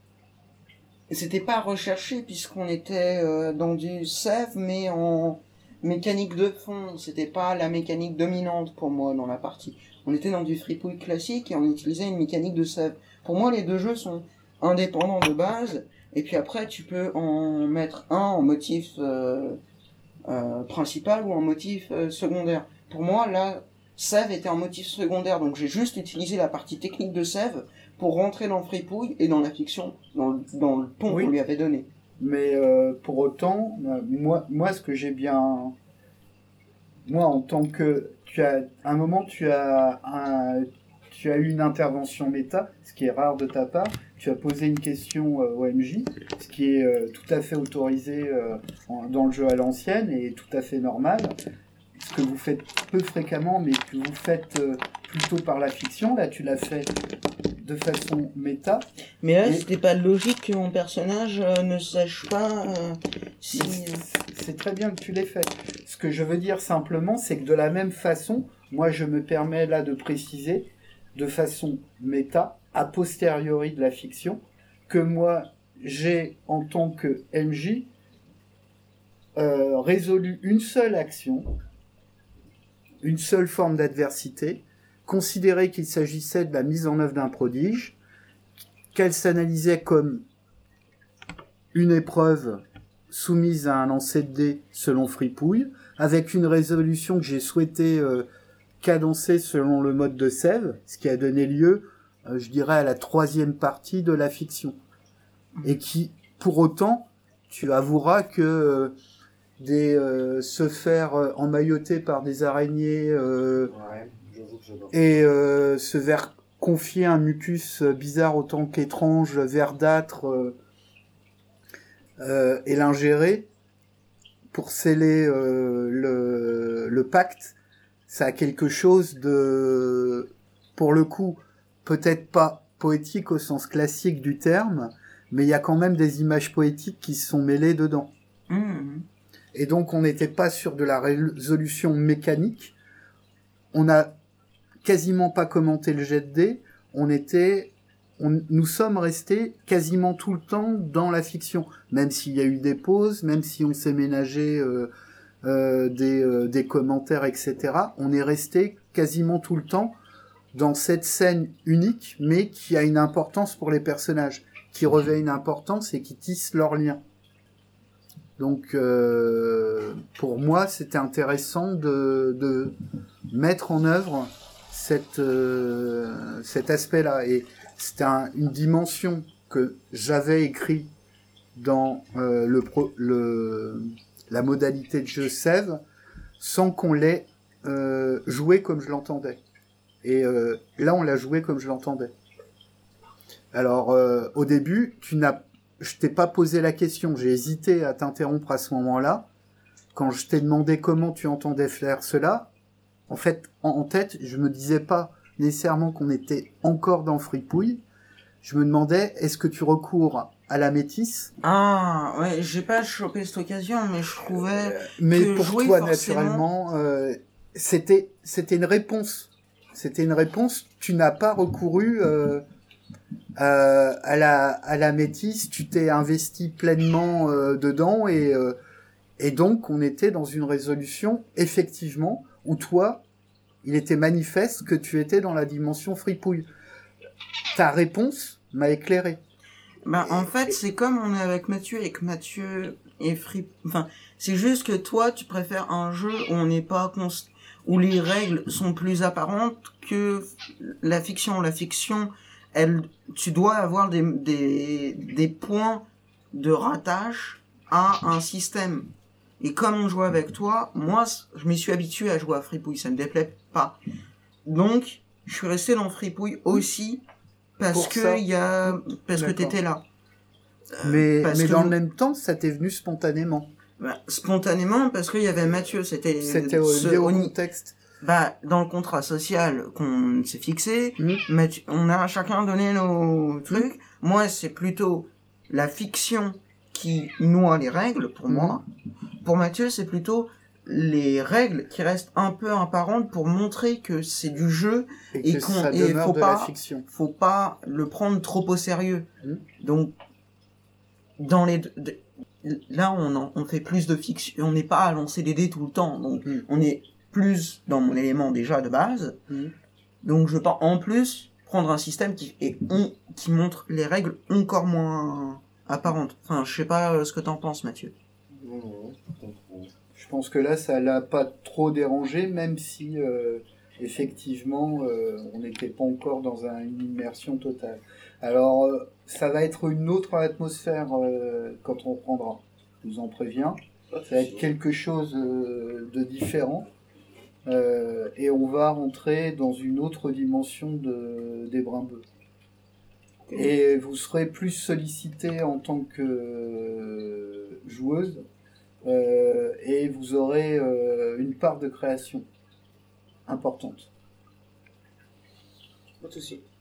Speaker 5: C'était pas recherché puisqu'on était euh, dans du sève, mais en mécanique de fond. C'était pas la mécanique dominante pour moi dans la partie. On était dans du fripouille classique et on utilisait une mécanique de sève. Pour moi, les deux jeux sont indépendants de base. Et puis après, tu peux en mettre un en motif euh, euh, principal ou en motif euh, secondaire. Pour moi, là, sève était en motif secondaire. Donc j'ai juste utilisé la partie technique de sève pour rentrer dans fripouille et dans la fiction, dans le, dans le ton
Speaker 3: Oui.
Speaker 5: qu'on lui avait donné.
Speaker 3: Mais euh, pour autant, euh, moi, moi, ce que j'ai bien... Moi, en tant que... Tu as, à un moment, tu as, un, tu as eu une intervention méta, ce qui est rare de ta part. Tu as posé une question euh, O M J, ce qui est euh, tout à fait autorisé euh, en- dans le jeu à l'ancienne et tout à fait normal. Ce que vous faites peu fréquemment, mais que vous faites euh, plutôt par la fiction. Là, tu l'as fait de façon méta.
Speaker 5: Mais là,
Speaker 3: Et-
Speaker 5: c'était pas logique que mon personnage euh, ne sache pas euh, si...
Speaker 3: C'est très bien que tu l'aies fait. Ce que je veux dire simplement, c'est que de la même façon, moi je me permets là de préciser, de façon méta, a posteriori de la fiction, que moi j'ai en tant que M J euh, résolu une seule action, une seule forme d'adversité, considéré qu'il s'agissait de la mise en œuvre d'un prodige, qu'elle s'analysait comme une épreuve soumise à un lancer de dés selon Fripouille, avec une résolution que j'ai souhaité euh, cadencer selon le mode de Sève, ce qui a donné lieu, euh, je dirais, à la troisième partie de la fiction. Et qui, pour autant, tu avoueras que euh, des, euh, se faire euh, emmailloter par des araignées euh,
Speaker 6: Ouais, j'avoue que j'adore.
Speaker 3: et euh, se faire confier un mucus euh, bizarre autant qu'étrange, verdâtre, euh, euh, et l'ingérer pour sceller euh, le, le pacte, ça a quelque chose de, pour le coup, peut-être pas poétique au sens classique du terme, mais il y a quand même des images poétiques qui se sont mêlées dedans.
Speaker 5: Mmh.
Speaker 3: Et donc on n'était pas sur de la résolution mécanique, on n'a quasiment pas commenté le jet de dés, on était... On, nous sommes restés quasiment tout le temps dans la fiction, même s'il y a eu des pauses, même si on s'est ménagé euh, euh, des, euh, des commentaires, et cetera. On est resté quasiment tout le temps dans cette scène unique, mais qui a une importance pour les personnages, qui revêt une importance et qui tisse leurs liens. Donc, euh, pour moi, c'était intéressant de, de mettre en œuvre cette, euh, cet aspect-là. Et c'était un, une dimension que j'avais écrit dans euh, le, pro, le la modalité de jeu Sève sans qu'on l'ait euh, joué comme je l'entendais. Et euh, là, on l'a joué comme je l'entendais. Alors, euh, au début, tu n'as, je t'ai pas posé la question. J'ai hésité à t'interrompre à ce moment-là. Quand je t'ai demandé comment tu entendais faire cela, en fait, en, en tête, je me disais pas nécessairement qu'on était encore dans Fripouille. Je me demandais, est-ce que tu recours à la métisse?
Speaker 5: Ah, ouais, j'ai pas chopé cette occasion, mais je trouvais...
Speaker 3: Mais
Speaker 5: que
Speaker 3: pour
Speaker 5: jouer
Speaker 3: toi,
Speaker 5: forcément-
Speaker 3: naturellement, euh, c'était, c'était une réponse. C'était une réponse. Tu n'as pas recouru euh, euh, à la, à la métisse. Tu t'es investi pleinement euh, dedans et, euh, et donc on était dans une résolution, effectivement, où toi, il était manifeste que tu étais dans la dimension fripouille. Ta réponse m'a éclairé.
Speaker 5: Bah, en fait, c'est comme on est avec Mathieu et que Mathieu est free. Enfin, c'est juste que toi, tu préfères un jeu où on n'est pas const... où les règles sont plus apparentes que la fiction. La fiction, elle, tu dois avoir des, des, des points de rattache à un système. Et comme on joue avec toi, moi, je m'y suis habitué à jouer à Fripouille, ça me déplaît pas. Donc, je suis resté dans Fripouille aussi parce
Speaker 3: Pour
Speaker 5: que
Speaker 3: ça.
Speaker 5: il y a, parce que
Speaker 3: D'accord.
Speaker 5: t'étais là.
Speaker 3: Mais,
Speaker 5: parce
Speaker 3: mais
Speaker 5: que
Speaker 3: dans
Speaker 5: vous-
Speaker 3: le même temps, ça t'est venu spontanément.
Speaker 5: Bah, spontanément, parce qu'il y avait Mathieu, c'était,
Speaker 3: C'était au,
Speaker 5: ce-
Speaker 3: lié au
Speaker 5: au ni-
Speaker 3: contexte.
Speaker 5: bah, dans le contrat social qu'on s'est fixé,
Speaker 3: Hmm.
Speaker 5: Mathieu- on a chacun donné nos trucs. Moi, c'est plutôt la fiction qui noie les règles, pour
Speaker 3: Mhm.
Speaker 5: moi. Pour Mathieu, c'est plutôt les règles qui restent un peu apparentes pour montrer que c'est du jeu.
Speaker 3: Et
Speaker 5: Et
Speaker 3: que
Speaker 5: qu'on-
Speaker 3: ça
Speaker 5: et
Speaker 3: demeure
Speaker 5: faut
Speaker 3: de
Speaker 5: pas-
Speaker 3: la fiction.
Speaker 5: Faut pas le prendre trop au sérieux.
Speaker 3: Mhm.
Speaker 5: Donc, dans les deux- de- là, on, en- on fait plus de fiction. On n'est pas à lancer des dés tout le temps. Donc,
Speaker 3: Mhm.
Speaker 5: on est plus dans mon élément déjà de base.
Speaker 3: Mhm.
Speaker 5: Donc, je veux pas en plus prendre un système qui, est, on- qui montre les règles encore moins apparentes. Enfin, je sais pas euh, ce que t'en penses, Mathieu.
Speaker 6: Non, non, je comprends.
Speaker 3: Je pense que là, ça l'a pas trop dérangé, même si, euh, effectivement, euh, on n'était pas encore dans un- une immersion totale. Alors, euh, ça va être une autre atmosphère euh, quand on reprendra. Je vous en préviens.
Speaker 6: Pas de
Speaker 3: Ça va être
Speaker 6: souci.
Speaker 3: quelque chose euh, de différent. Euh, et on va rentrer dans une autre dimension de, des Brimbeux. Et vous serez plus sollicité en tant que euh, joueuse. Euh, et vous aurez euh, une part de création importante.
Speaker 4: Pas de soucis.